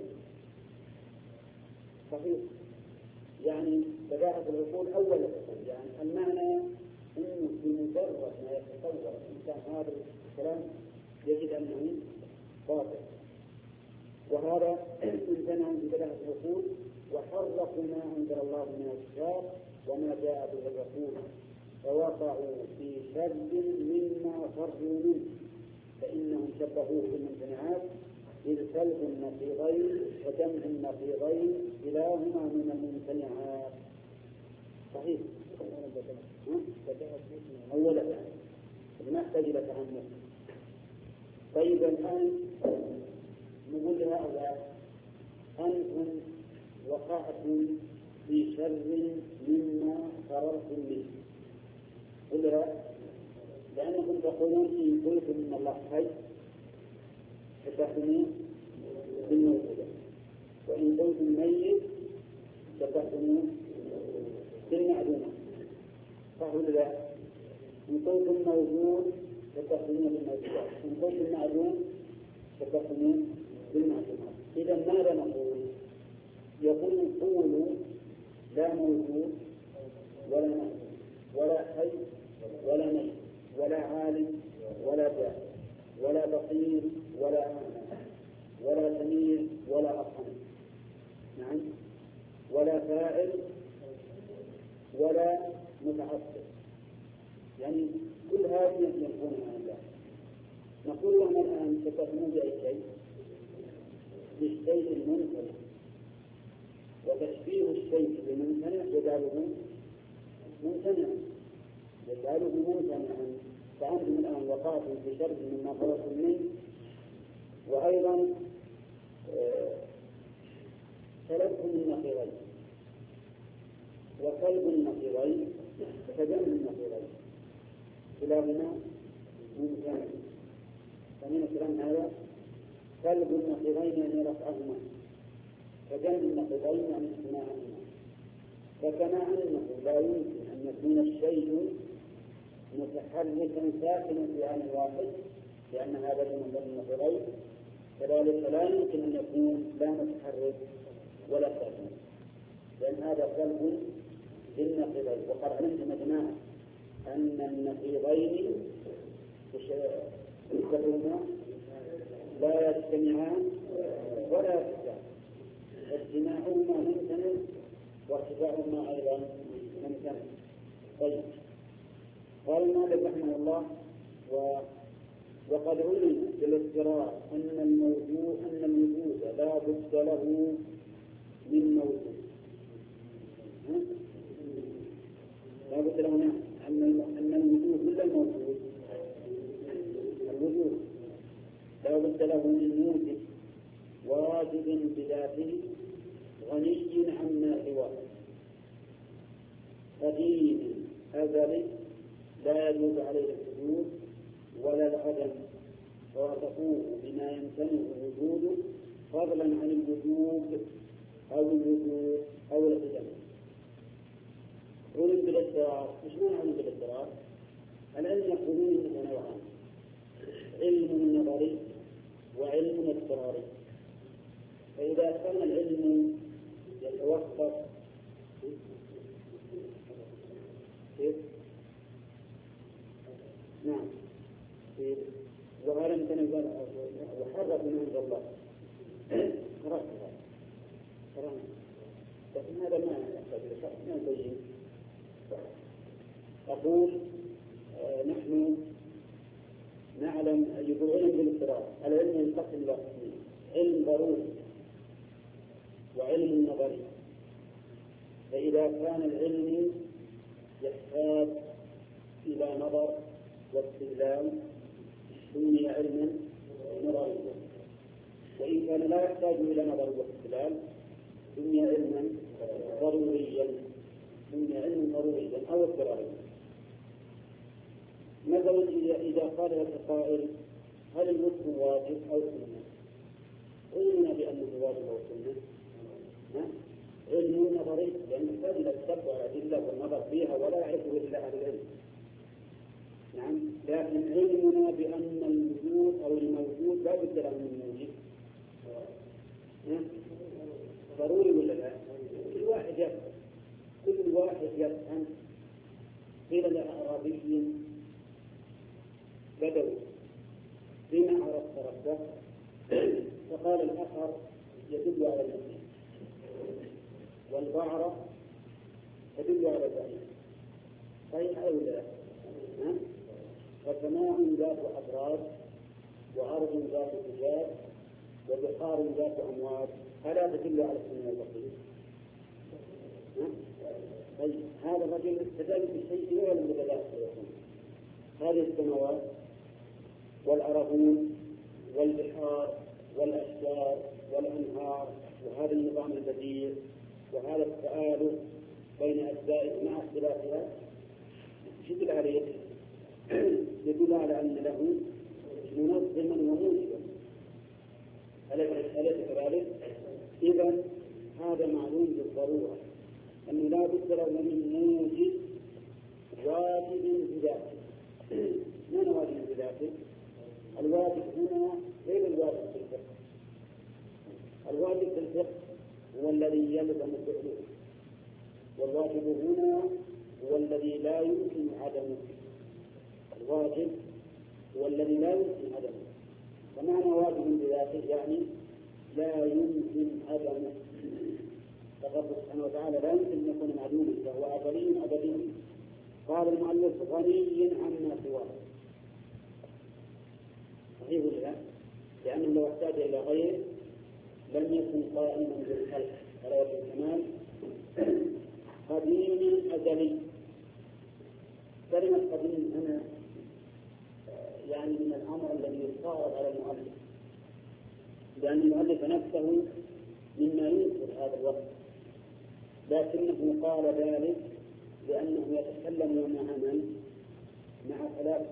صحيح، يعني بداهة العقول أول العقول، يعني المعنى أنه بمجرد ما يتصور الإنسان هذا الكلام يجد أنه باطل، وهذا امتنع في بداهة العقول، وحرفوا ما أنزل الله من الكتاب وما جاء به الرسول، فوقعوا في شر مما فروا منه، فإنهم شبهوه بالممتنعات، إذ سلب النقيضين وجمع النقيضين كلاهما من الممتنعات. صحيح؟ أولا ما أحتاج إلى تأمل. طيب الآن نقول لهؤلاء: أنتم وقعتم في شر مما فررتم منه. قل لا، لأنكم تقولون إن قلتم إن الله حي شبهتموه بالموجودة، وإن قلتم ميت شبهتموه بالمعدومة. صح ولا لا؟ إن قلتم موجود شبهتموه بالموجودات، إن قلتم معدوم شبهتموه بالمعدومات. إذا ماذا نقول؟ يقول: قولوا لا موجود ولا معدوم ولا حي ولا ميت ولا عالم ولا جاهل ولا بصير ولا أعمى ولا سميع ولا أصم، نعم، ولا فاعل ولا متعصب، يعني كل هذه يكون عن الله. نقول لهم الآن شبهتموه بأي شيء؟ بالشيء الممتنع، وتشبيه الشيء بالممتنع يجعله ممتنعا، فأنتم الآن وقعتم في شر مما فرضتم منه. وأيضا سلبتم النقيضين، وسلب النقيضين كجمع النقيضين، كلاهما ممتنع. فمن الكلام هذا سلب النقيضين يعني رفعهما، كجمع النقيضين يعني اجتماعهما. فكما أنه لا يمكن أن يكون الشيء متحركا ساكنا في آن واحد لأن هذا من ضمن النقيضين، كذلك لا يمكن أن يكون لا متحرك ولا ساكن، لأن هذا قلب للنقيضين. وقد علمتم يا جماعة أن النقيضين لا يجتمعان ولا يرتفعان، اجتماعهما ممتنع وارتفاعهما أيضا ممتنع. طيب، قال المؤلف رحمه الله: وقد علم بالاضطرار أن الوجود لا بد له من موجود، لا بد له أن الوجود ولا الموجود؟ الوجود لا بد له من موجب واجب بذاته غني عما سواه قديم أزلي لا يجوز عليه الحدود ولا العدم، ووصفوه بما يمتنع وجوده فضلا عن الوجود أو الوجود أو العدم. علم بالاضطرار، مش معنى علم بالاضطرار؟ العلم يقولون انه نوعان: علم نظري وعلم اضطراري. فإذا كان العلم يتوقف نعم وعلم تنزل وحرف من عند الله قرأنا، لكن هذا ما يحتاج إلى شرح، ما يبين. أقول نحن نعلم يقول علم بالاضطرار. العلم ينقسم إلى قسمين: علم ضروري وعلم نظري. فإذا كان العلم يحتاج إلى نظر واستدلال سمي علما نظريا، وإن كان لا يحتاج إلى نظر واستدلال سمي علما ضروريا، سمي علما ضروريا أو اضطراريا. مثلا إذا قال لك قائل: هل الوتر واجب أو سنة؟ علمنا بأنه واجب أو سنة، علم نظري، لأن يحتاج إلى التتبع الأدلة والنظر فيها ولا يعرفه إلا أهل العلم. نعم، لكن علمنا بأن الوجود أو الموجود لا بد له من موجب ضروري ولا لا؟ كل واحد يفهم. قيل لأعرابي بدوي: بما عرفت ربك؟ فقال: الأثر يدل على المسيح، والبعرة تدل على البعير. صحيح أو لا؟ فسماء ذات أبراج، وأرض ذات حجاب، وبحار ذات أمواج، ألا تدل على السماء والبحر؟ طيب، هذا الرجل استدل بشيء ولم يتدل. هذه السماوات والأرضون والبحار والأشجار والأنهار وهذا النظام البديع وهذا التآلف بين أجزائه مع اختلافها يدل عليه، يدل على أن له منظما وموجبا. أليس كذلك؟ إذن هذا معلوم بالضرورة أنه لا بد له من موجب واجب بذاته. من واجب بذاته؟ الواجب هنا غير الواجب في الفقه. الواجب في الفقه هو الذي يلزم فعله، والواجب هنا هو الذي لا يمكن عدمه. الواجب هو الذي لا يمكن عدمه. فمعنى واجب بذاته يعني لا يمكن عدمه. فالرب سبحانه وتعالى لا يمكن أن يكون معلوما، فهو أبدي أبدي. قال المؤلف: غني عما سواه. صحيح ولا لا؟ لأنه لو احتاج إلى غيره لم يكن قائما بالخلق على وجه الكمال. قديم أزلي. كلمة قديم هنا يعني من الأمر الذي يصارف على المؤلف، لأن المؤلف نفسه مما ينكر هذا الوقت، لكنه قال ذلك لأنه يتكلم مع من؟ مع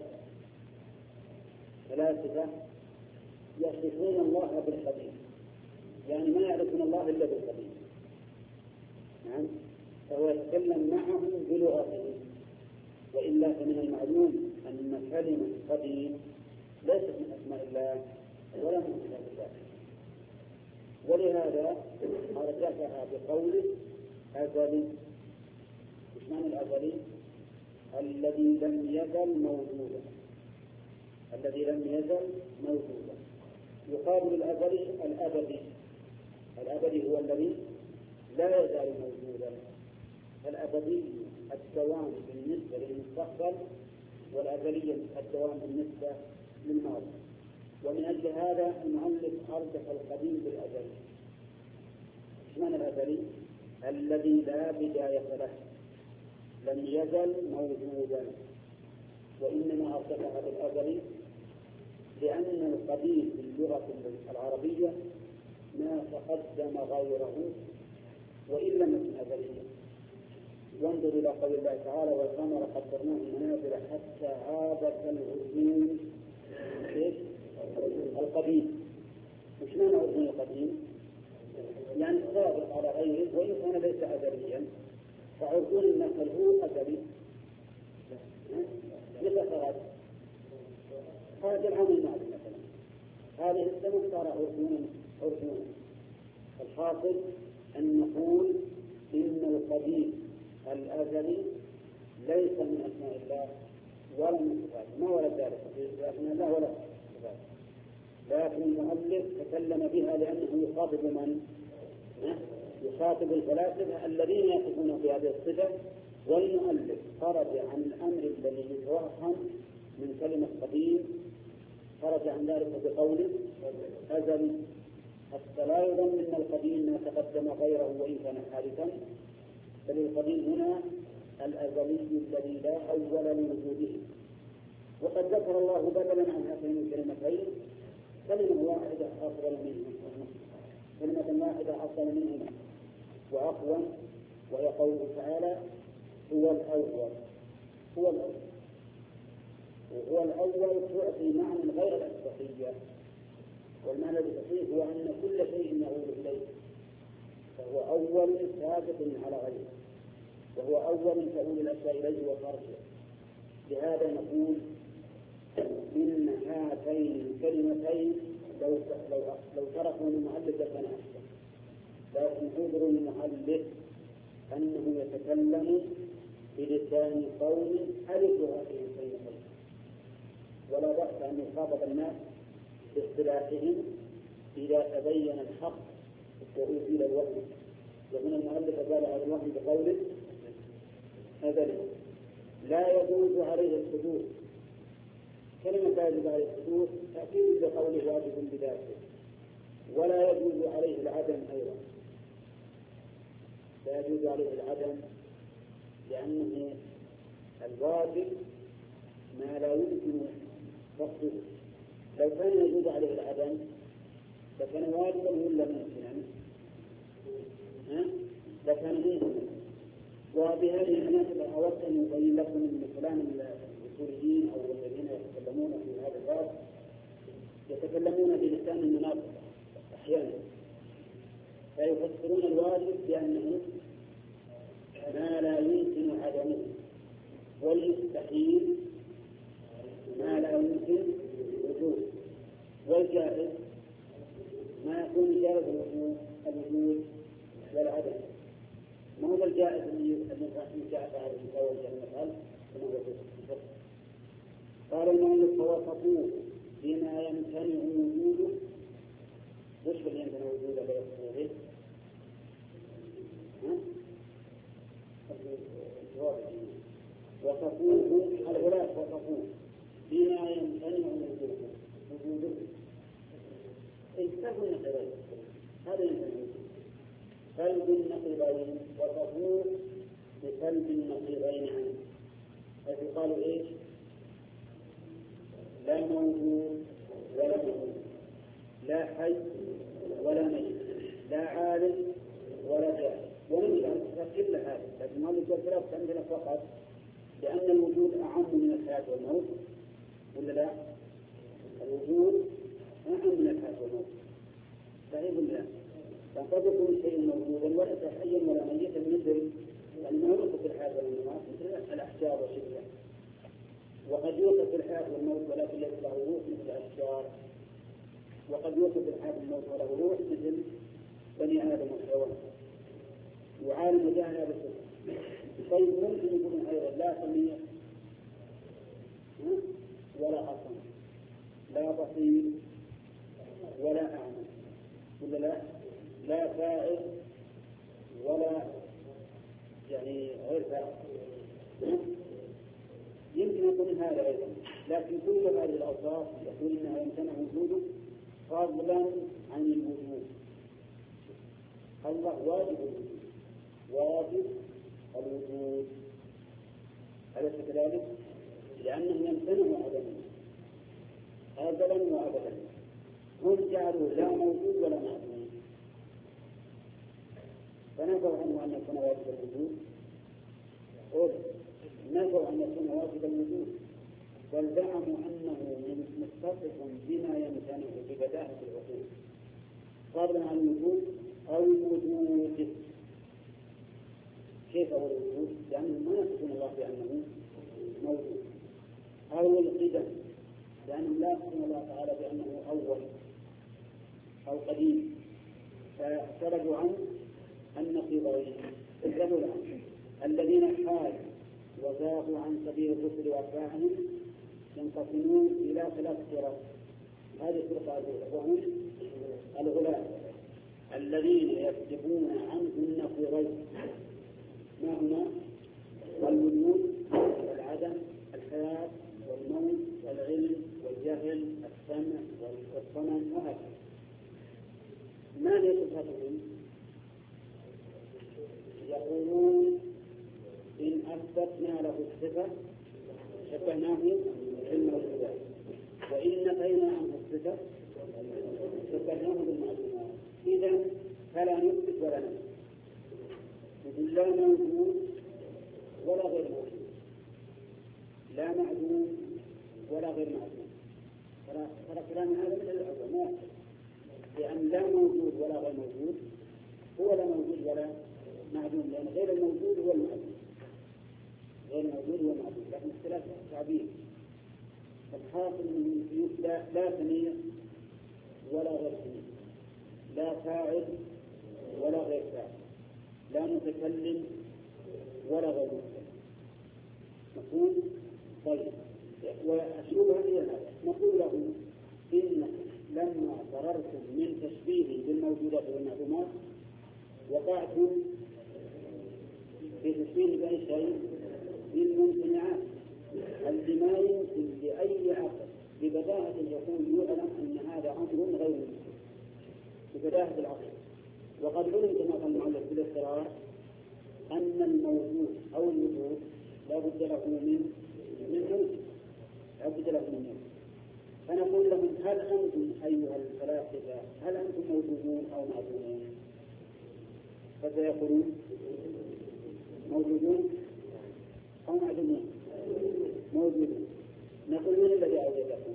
فلاسفة يصفون الله بالقديم، يعني ما يعرفون الله إلا بالقديم. نعم، فهو يتكلم معهم بلغتهم، وإلا فمن المعلوم أن كلمة قديم ليست من أسماء الله ولا من صفات الله، ولهذا أرجحها بقوله أزلي. إيش معنى الأزلي؟ الذي لم يزل موجودا، الذي لم يزل موجودا. يقابل الأزلي الأبدي، الأبدي هو الذي لا يزال موجودا. الأبدي الدوام بالنسبة للمستقبل، والأزلية الدوام بالنسبة للماضي. ومن أجل هذا المؤلف أرجح القديم بالأزلي. إيش معنى الأزلي؟ الذي لا بداية له، لم يزل موجودا. وإنما أرجحها بالأزلي لأن القديم في اللغة العربية ما تقدم غيره وإن لم يكن أزليا. وانظر إلى قول الله تعالى: والقمر قدرناه منازل حتى عاد كالعرجون القديم. وش معنى عرجون القديم؟ يعني سابق على غيره وإن كان ليس أزليا. فعرجون النخل هو أزلي، مثل خرج العام الماضي مثلا، هذه السنة صار عرجون. الحاصل أن نقول إن القديم الأزلي ليس من أسماء الله ولا من صفاته، ما ورد ذلك في أسماء الله ولا صفاته، لكن المؤلف تكلم بها لأنه يخاطب من؟ يخاطب الفلاسفة الذين يقفون في هذه الصفة. والمؤلف خرج عن الأمر الذي يتوهم من كلمة قديم، خرج عن ذلك بقوله أزلي، حتى لا يظن أن القديم ما تقدم غيره وإن كان حادثا، بل القديم هنا الأزلي الذي لا أول لوجوده. وقد ذكر الله بدلا عن هاتين الكلمتين كلمة واحدة أفضل منهما، كلمة واحدة أفضل منهما وأقوى، وهي قوله تعالى: هو الأول. هو الأول، وهو الأول تعطي معنى غير الأسبقية. والمعنى الأسبقي هو أن كل شيء يعود إليه، فهو أول سابق على غيره، وهو أول تؤول الأشياء إليه وترجع. لهذا نقول إن هاتين الكلمتين لو تركوا المؤلف لكان أحسن، لكن عذر المؤلف أنه يتكلم بلسان قوم ألفوا هذه الكلمتين، ولا بأس أن يخاطب الناس باصطلاحهم إذا تبين الحق وأزيل الوهم. ومن المؤلف قال هذا الوهم بقوله أزلي لا يجوز عليه الحدوث. كلمة لا يجوز عليه الحدوث تأكيد بقوله واجب بذاته، ولا يجوز عليه العدم أيضا. لا يجوز عليه العدم لأنه الواجب ما لا يمكن فقده. لو كان يجوز عليه العدم لكان واجبا ولا ممكنا؟ لكان ممكنا. وبهذه المناسبة أردت أن أبين لكم من كلام الأصوليين أو الذين يتكلمون في هذا الباب يتكلمون بلسان المناطق أحيانا، فيفسرون الواجب بأنه ما لا يمكن عدمه، والمستحيل ما لا يمكن وجوده، والجائز ما يكون جائز الوجود والعدم. ما هو الجائز الذي جاء هذا المساوي المثال كما هو في الفقه؟ قال المؤلف: ووصفوه بما يمتنع وجوده. وش اللي يمتنع وجوده لا يصح به؟ وصفوه الغلاف، وصفوه بما يمتنع وجوده. اجتهوا النقيضين، هذا يمتنع وجوده. سلب النقيضين، وصفوه بسلب النقيضين عنه. فيقال ايش؟ لا موجود ولا موجود، لا حي ولا ميت، لا عالم ولا جاهل. ونريد أن نفسر كل هذا، لكن هذه الثلاث عندنا فقط لأن الوجود أعم من الحياة والموت، ولا لا؟ الوجود أعم من الحياة والموت، صحيح ولا لا؟ فقد يكون شيء موجودا وليس حيا ولا ميتا، مثل يعني ما يوصف الحياة والموت مثل الأحجار والشجر. وقد يوصف الحياة والموت ولكن ليس له روح مثل الأشجار، وقد يوصف الحياة والموت وله روح مثل بني آدم والحيوان، وعالم جاهل هذا الشيء. طيب ممكن يكون أيضا لا سميع ولا أصم، لا بصير ولا أعمى، ولا لا فاعل ولا يعني غير فاعل. يمكن يكون هذا أيضا، لكن كل هذه الأوصاف يقول إنها يمتنع وجوده فضلا عن الوجود. الله واجب الوجود، واجب الوجود، أليس كذلك؟ لأنه يمتنع عدمه أزلا وأبدا. هم جعلوا لا موجود ولا معدوم، فنفوا عنه أن يكون واجب الوجود، نفوا أن يكون واجب الوجود، بل زعموا أنه متصف بما يمتنع ببداهة العقول فضلا عن الوجود أو الوجود. كيف هو الوجود؟ لأنه ما يصفون الله بأنه موجود، أو القدم لأنه لا يصفون الله تعالى بأنه أول أو قديم، فاعترضوا عن النقيضين الذين حالوا وزاغوا عن سبيل الرسل وأتباعهم ينقسمون إلى 3 فرق. هذه الفرقة الأولى وهم الغلاة الذين يكتبون عنه النقيضين، ما هما؟ الوجود والعدم، الحياة والموت والعلم والجهل، السمع والصمم، وهكذا. ما هي صفاتهم؟ يقولون إن أثبتنا له الصفة شبهناه بالموجودات، وإن نفينا عنه الصفة شبهناه بالمعلومات. إذا فلا نثبت ولا نفي، نقول لا موجود ولا غير موجود، لا معدوم ولا غير معدوم. ترى كلام هذا من الأول ما يحصل، لأن لا موجود ولا غير موجود هو لا موجود ولا معدوم، لأن غير الموجود هو المعدوم، غير موجود هو معدوم، لكن اختلاف التعبير. الحاصل أنه لا سميع ولا غير سميع، لا فاعل ولا غير فاعل، لا متكلم ولا غير متكلم. مفهوم؟ طيب، والشبهة هي هذا، نقول له إن لما فررتم من تشبيه بالموجودات والمعلومات وقعتم في تشبيه بأي شيء بالممتنعات الذي ما يمكن لأي عقل ببداهة العقول يعلم أن هذا أمر غير ممكن ببداهة العقل. وقد علم كما قال المؤلف بالاضطرار أن الموجود أو الوجود لا بد له من موجود، لا بد له من موجود. فنقول لهم هل أنتم أيها الفلاسفة هل أنتم موجودون أو معدومون؟ فسيقولون موجودون أو معدومون؟ موجودون. نقول من الذي أوجدكم؟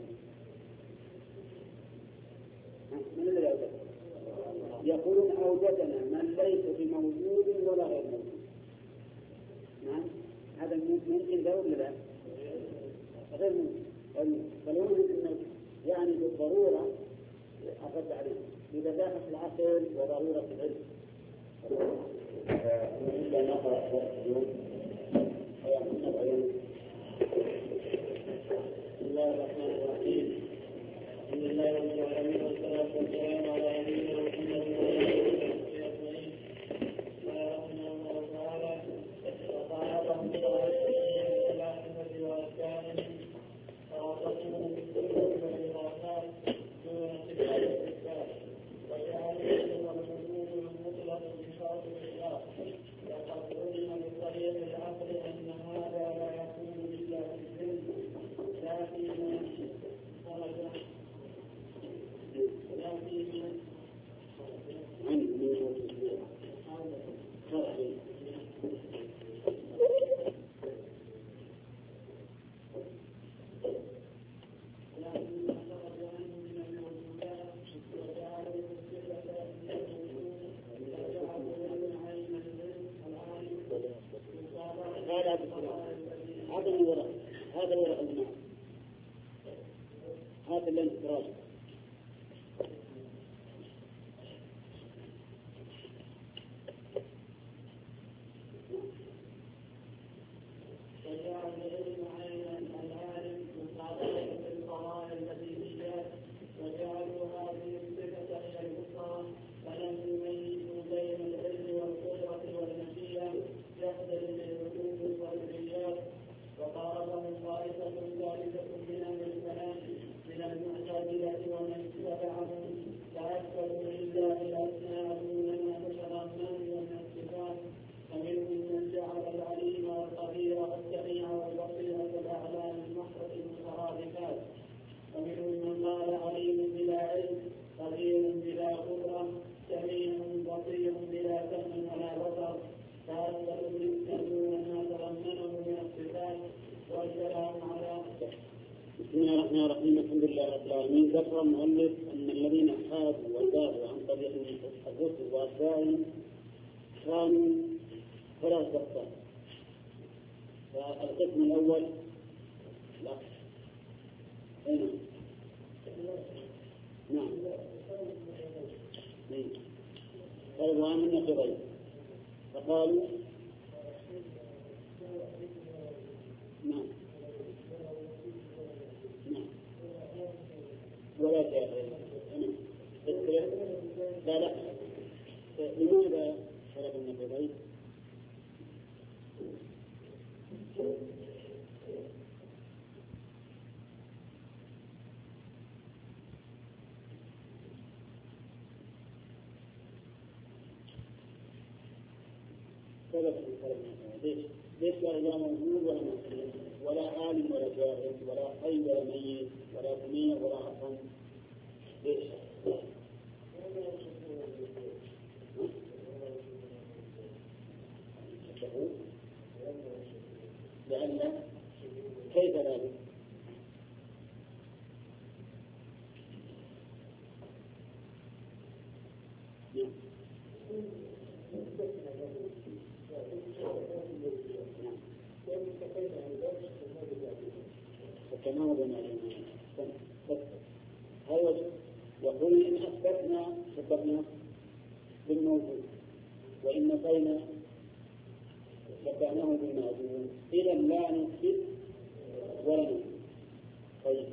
من الذي أوجدكم؟ يقولون أوجدنا من ليس بموجود ولا غير موجود. نعم، هذا ممكن ذا ولا لا؟ غير ممكن. فالوجود يعني بالضرورة أخذ عليه ببداهة العقل وضرورة العلم. إلا نقرأ اليوم بسم الله الرحمن الرحيم. الحمد لله رب العالمين والصلاة والسلام على نبينا محمد وعلى آله وصحبه أجمعين. قال رحمه الله تعالى: وقال بالعاقبة وأركانه وعطته بالسنة والإضافات دون صفات الإثبات، وجعله والوجود المطلق بشرط الإخلاص. وقد علم بطريق العقل أن هذا لا يكون إلا في العلم لا فيما المعنى. هذا اللي انت راجع. بسم الله الرحمن الرحيم. الحمد لله رب العالمين. ذكر المؤلف أن الذين حادوا وزادوا عن طريق الرسل وأتباعهم كانوا ثلاث أقسام. فالقسم الأول لا هنا نعم قالوا عن النقيضين فقالوا نعم ولا شيء لا لا لماذا شرب النقيضين؟ ليش لا موجود ولا عالم ولا جاهل ولا حي ولا ميت ولا سميع ولا عصم؟ ليش؟ لأن كيف ذلك؟ يقول إن أثبتنا شبهنا بالموجود وإن نفينا شبهناه بالمعدوم إذا لا نثبت ولا نثبت. طيب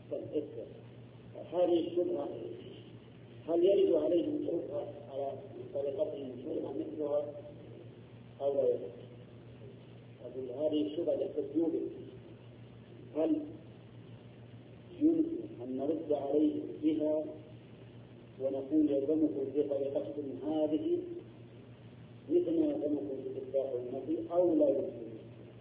هذه الشبهة هل يرد عليهم شبهة على طريقتهم شبهة مثلها أو لا يرد؟ هذه الشبهة يحتجون هل يمكن أن نرد عليه بها ونقول يلزمكم بطريقتكم هذه مثل ما يلزمكم بالإثبات والنفي أو لا يمكن؟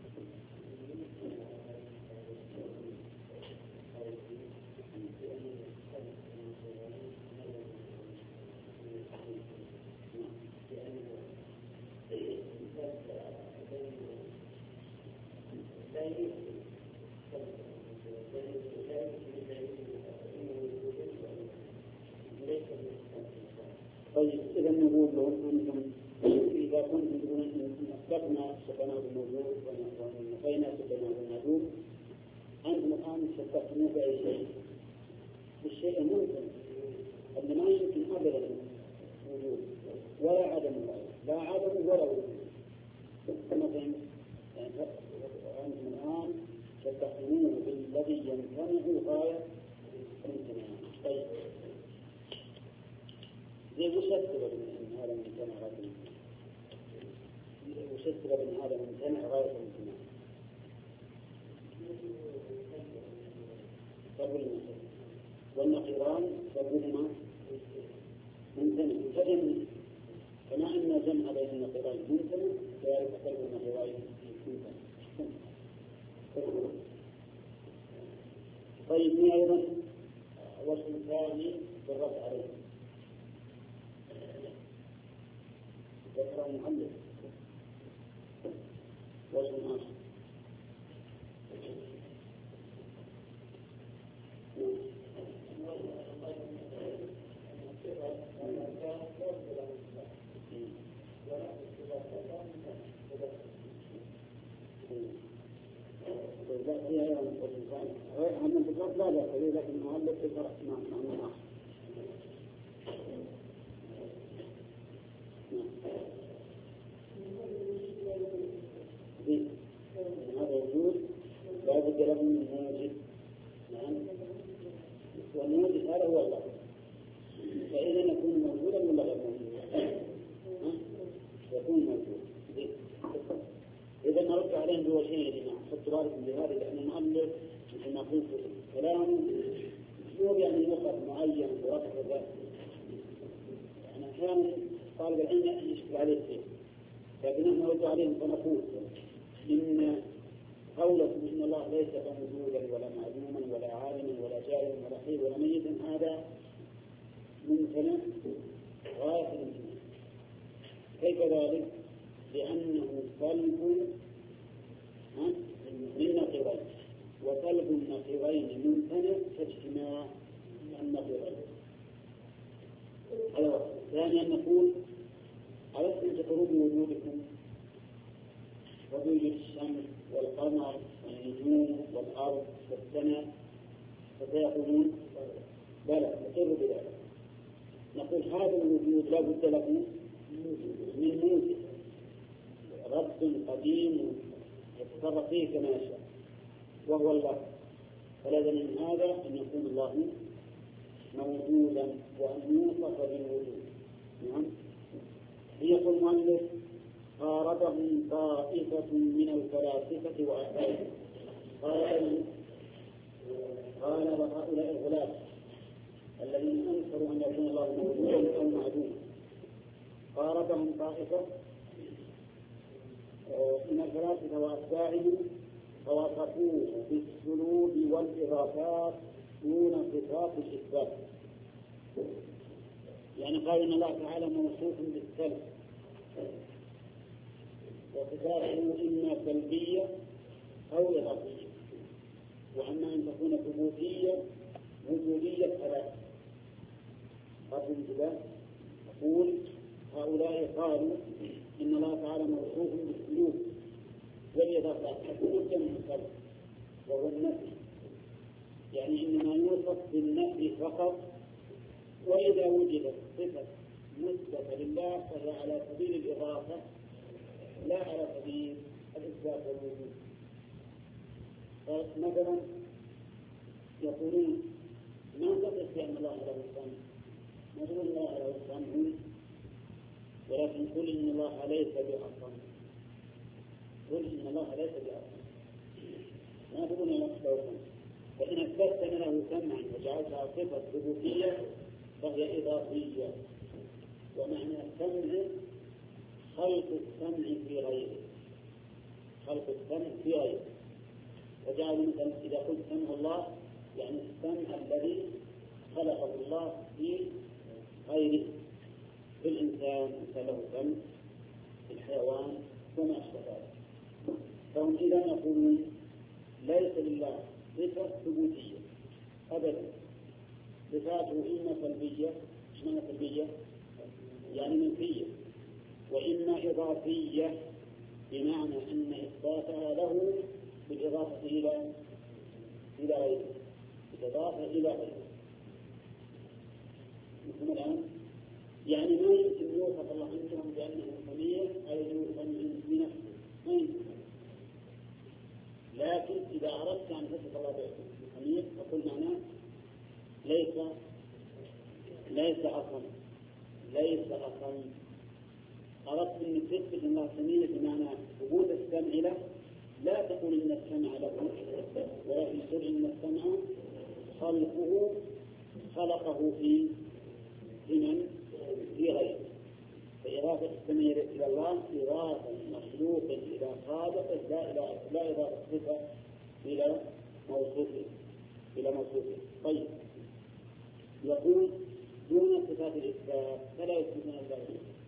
طيب إذا نقول لهم أنتم إذا كنتم تقولون أن أثبتنا شبهناه بالموجود ونفينا شبهناه بالمعدوم أنتم الآن شبهتموه بأي شيء؟ بالشيء الممكن أن ما يمكن أبدا وجود ولا عدم، لا عدم ولا وجود. مثلا أنتم الآن شبهتموه بالذي يمتنع غاية الامتناع. طيب وش السبب من هذا الممتنع غاية الامتناع؟ وش السبب من هذا الممتنع غاية الامتناع؟ سبب الممتنع والنقيضان سببهما ممتنع فجمع، كما أن جمع بين النقيضين ممتنع كذلك سبب النقيضين ممتنع. طيب ما أيضا وجه ثاني بالرد عليه ذكر المؤلف وجه آخر لا فيها أيضا وجه الحديث لكن المؤلف ذكر معنى آخر. هذا وجود لا بد له من موجب. نعم. والموجب هذا هو الله. فإذا يكون موجودا ولا غير موجود؟ يكون موجود. إذا نرد عليهم بوجهين يا جماعة. حطوا بالكم بهذا لأن المؤلف مثل ما قلت كلامه مو يعني نقط معين ورفع ذات. يعني أحيانا طالب العلم يشكل عليه شيء. لكن نحن نرد عليهم فنقول إن قولكم إن الله ليس موجودا ولا معلوما ولا عالما ولا جاهلا ولا حي ولا ميتا هذا ممتنع غاية الامتناع. كيف ذلك؟ لأنه سلب من نقيضين، وسلب النقيضين ممتنع كاجتماع النقيضين. ثانيا نقول ألستم تقرون بوجودكم وبوجود الشمس والقمر والنجوم والأرض والسماء، فسيقولون بلى نقر بذلك. نقول هذا الوجود لا بد له من موجب، رب قديم يتصرف فيه كما يشاء وهو الله، فلازم من هذا أن يكون الله موجودا وأن يوصف بالوجود. نعم. يقول المؤلف قاربهم طائفة من الفلاسفة وأهلهم. قال وهؤلاء الغلاة الذين أنكروا أن يكون الله موجودا أو معدوما، قاربهم طائفة من الفلاسفة وأتباعهم فوصفوه بالسلوب والإضافات دون صفات الإثبات. يعني قالوا أن الله تعالى موصوف بالسلب وصفاته إما سلبية أو إضافية، وأما أن تكون ثبوتية وجودية فلا. قبل الانتباه أقول هؤلاء قالوا إن الله تعالى موصوف بالسلوك والإضافات لابد من السلب وهو النفي، يعني إنما يوصف بالنفي فقط، وإذا وجدت صفة مثبتة لله فهي على سبيل الإضافة لا على سبيل الإثبات والوجود. فمثلا يقولون ما تصف بأن الله له السمع، نقول الله له السمع ولكن قل إن الله ليس بأصم، قل إن الله ليس بأصم، ما تقول له السمع. فإن أثبتت له سمعا وجعلتها صفة ثبوتية فهي إضافية، ومعنى السمع خلق السمع في غيره، خلق السمع في غيره. وجعل مثلا إذا قلت سمع الله يعني السمع الذي خلقه الله في غيره، في الإنسان له سمع، في الحيوان وما أشبه ذلك. فهم إذا يقولون ليس لله صفة ثبوتية أبدا، صفاته إما سلبية، إيش معنى سلبية؟ يعني منفية، وإما إضافية بمعنى أن إثباتها له بالإضافة إلى غيره، بالإضافة إلى غيره. مثل الآن يعني ما يمكن يوصف الله عندهم بأنه سميع أو يوصف بنفسه، ما يمكن. لكن إذا أردت أن تصف الله بسميع فقل معناه ليس أصم، ليس أصم. أردت أن تثبت الله سميع بمعنى وجود السمع له، لا تقول إن السمع له، ولكن تقول إن السمع خلقه في من؟ في غيره. فإضافة السميع إلى الله إضافة مخلوق إلى خالقه لا إضافة صفة إلى موصوفه. طيب يقول دون صفات الإثبات فلا يثبتون الله،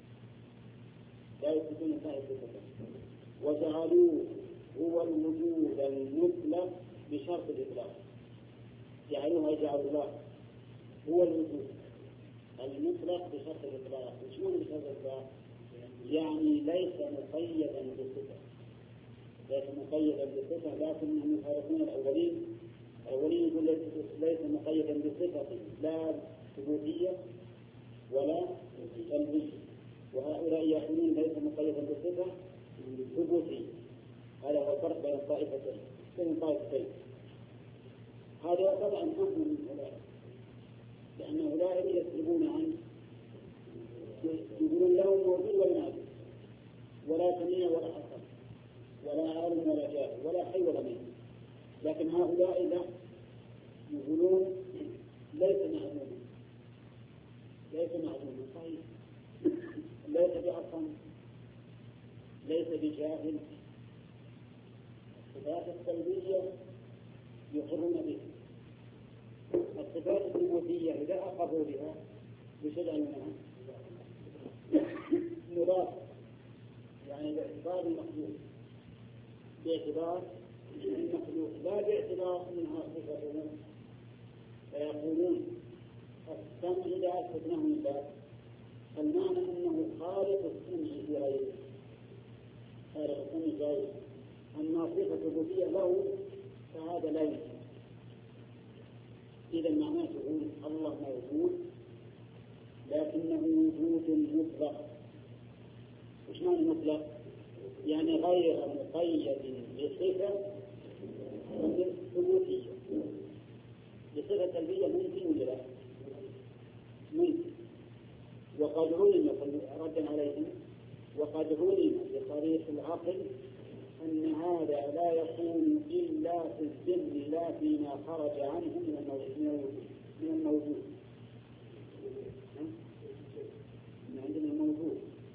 لا يثبتون الله صفته، وجعلوه هو الوجود المطلق بشرط الإطلاق. جعلوا الله هو الوجود المطلق بشرط الإطلاق. وش معنى بشرط الإطلاق؟ يعني ليس مقيدا بصفة، ليس مقيدا بصفة، لكنهم يخالفون الأولين يقول ليس بصفة لا ثبوتية ولا سلبية، وهؤلاء يقولون ليس مقيدا بصفة ثبوتية. هذا هو الفرق بين الطائفتين. هذا طبعا حكم من أولئك، لأن أولئك يسلبون عن يقولون له موجود ولا موجود، ولا سميع ولا حسن، ولا عالم ولا جاهل، ولا حي ولا ميت. لكن هؤلاء لا، يقولون ليس معلوما صحيح، ليس بأصم، ليس بجاهل. الصفات السلبية يقرون بها، الصفات الثبوتية إذا أقروا بها يشرعونها مضاف، يعني باعتبار المخلوق، باعتبار المخلوق لا باعتبار منها صفة. فيقولون السمع إذا أثبتناه من باب المعنى أنه خالق السمع في غيره، خالق السمع في غيره، أما صفة ثبوتية له فهذا لا يمكن. إذا معناه تقول الله موجود لكنه وجود مطلق. وش معنى مطلق؟ يعني غير مقيد بصفة ثبوتية. بصفة سلبية ممكن ولا لا؟ ممكن. وقد علم ردا عليهم، وقد علم بطريق العقل أن هذا لا يكون إلا في الذهن لا فيما خرج عنه من الموجود. من عندنا الموجود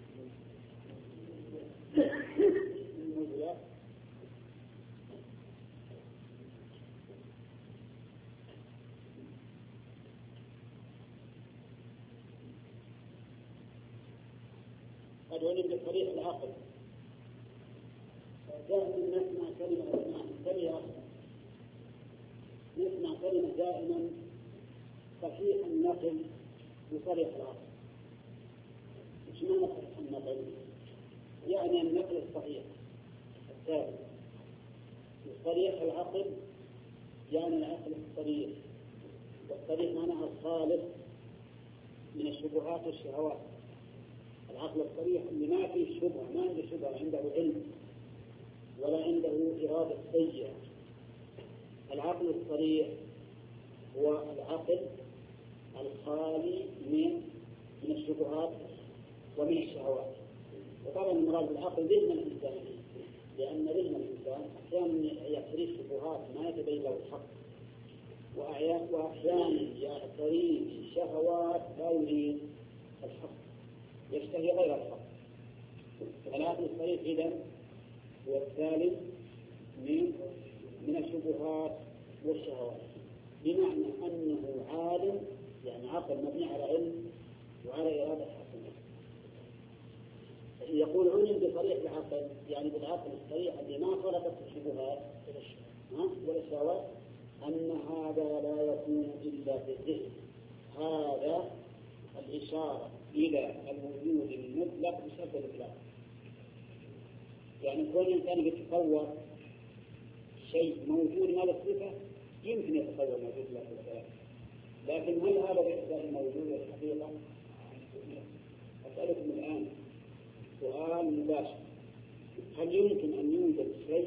قد علم بطريق العقل. دائما نسمع كلمة دائما صحيح النقل بطريق العقل. ايش معنى صحيح النقل؟ يعني النقل الصحيح الثابت. بطريق العقل يعني العقل الصريح، والصريح معناها الخالص من الشبهات والشهوات. العقل الصريح اللي ما فيه شبهة، ما عنده شبهة، عنده علم ولا عنده إرادة سيئة. العقل الصريح هو العقل الخالي من الشبهات ومن الشهوات. وطبعا المراد بالعقل ذهن الإنسان، لأن ذهن الإنسان أحيانا يعتريه الشبهات ما يتبين له الحق، وأحيانا يعتريه شهوات لا يريد الحق، يشتهي غير الحق. العقل الصريح إذن هو الثالث من الشبهات والشهوات، بمعنى أنه عالم، يعني عقل مبني على علم وعلى إرادة حسنة. يقول علم بطريق العقل، يعني بالعقل الصريح الذي ما خلقت الشبهات ولا الشهوات، أن هذا لا يكون إلا في الذهن. هذا الإشارة إلى الوجود المطلق بشرط الإطلاق. يعني كل إنسان يتصور شيء موجود ما له صفة يمكن يتصور موجود له صفة، لكن هل هذا باعتبار الموجود والحقيقة؟ أسألكم الآن سؤال مباشر: هل يمكن أن يوجد شيء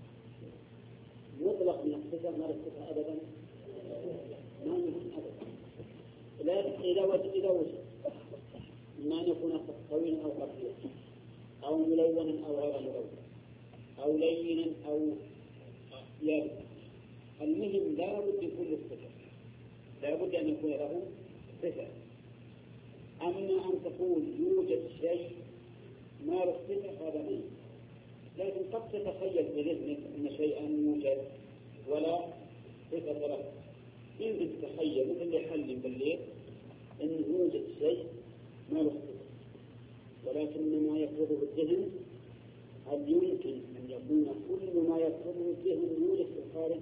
مطلق من الصفة ما له صفة أبدا؟ ما يمكن أبدا. لكن إذا وجد إما أن يكون طويلا أو قصيرا، أو ملونا أو غير ملون، أو لينا أو يابسا، المهم لا بد يكون له صفة، لا بد أن يكون له صفة. أما أن تقول يوجد شيء ما له صفة هذا منه، لكن قد تتخيل بذهنك أن شيئا يوجد ولا صفة له. يمكن تتخيل مثل اللي يحلم بالليل أن يوجد شيء ما له صفة، ولكن ما يفرضه الذهن هل يمكن أن يكون كل ما يفرضه الذهن يوجد في الخارج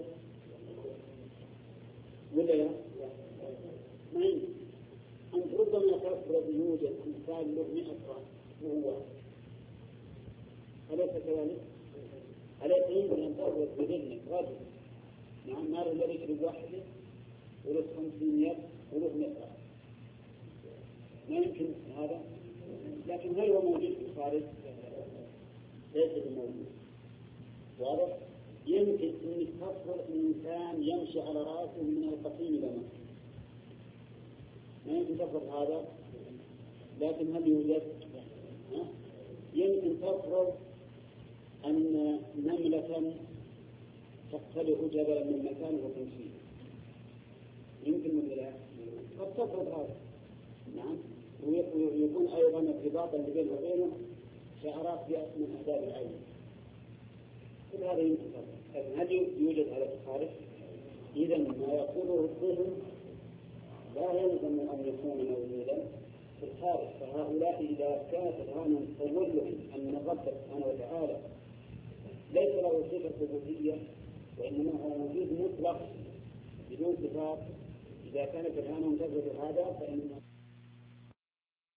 ولا لا؟ ما يمكن. أنت ربما تفرض يوجد إنسان له 100 رأس وهو، أليس كذلك؟ أليس يمكن أن تفرض بذهنك رجل نعم ما له إلا رجل واحدة وله 50 يد وله 100 رأس، ما يمكن هذا. لكن هل هو موجود في الخارج؟ ليس بموجود. واضح؟ يمكن أن تفرض إنسان يمشي على رأسه من القصيم إلى مكة، ما يمكن تفرض هذا. لكن هل يوجد؟ يمكن تفرض أن نملة تقتلع جبلا من مكان وتمشي، يمكن من لا قد تفرض هذا. نعم. ويكون أيضا ارتباطا بينه وبينه شعرات من أهداب العين، كل هذا يمكن تفرض. لكن هل يوجد هذا في الخارج؟ إذا ما يقوله الذهن لا يلزم أن يكون موجودا في الخارج. فهؤلاء إذا كانت الغنم تظلهم أن الرب سبحانه وتعالى ليس له صفة ثبوتية وإنما هو وجود مطلق بدون صفات، إذا كانت الغنم تثبت هذا فإن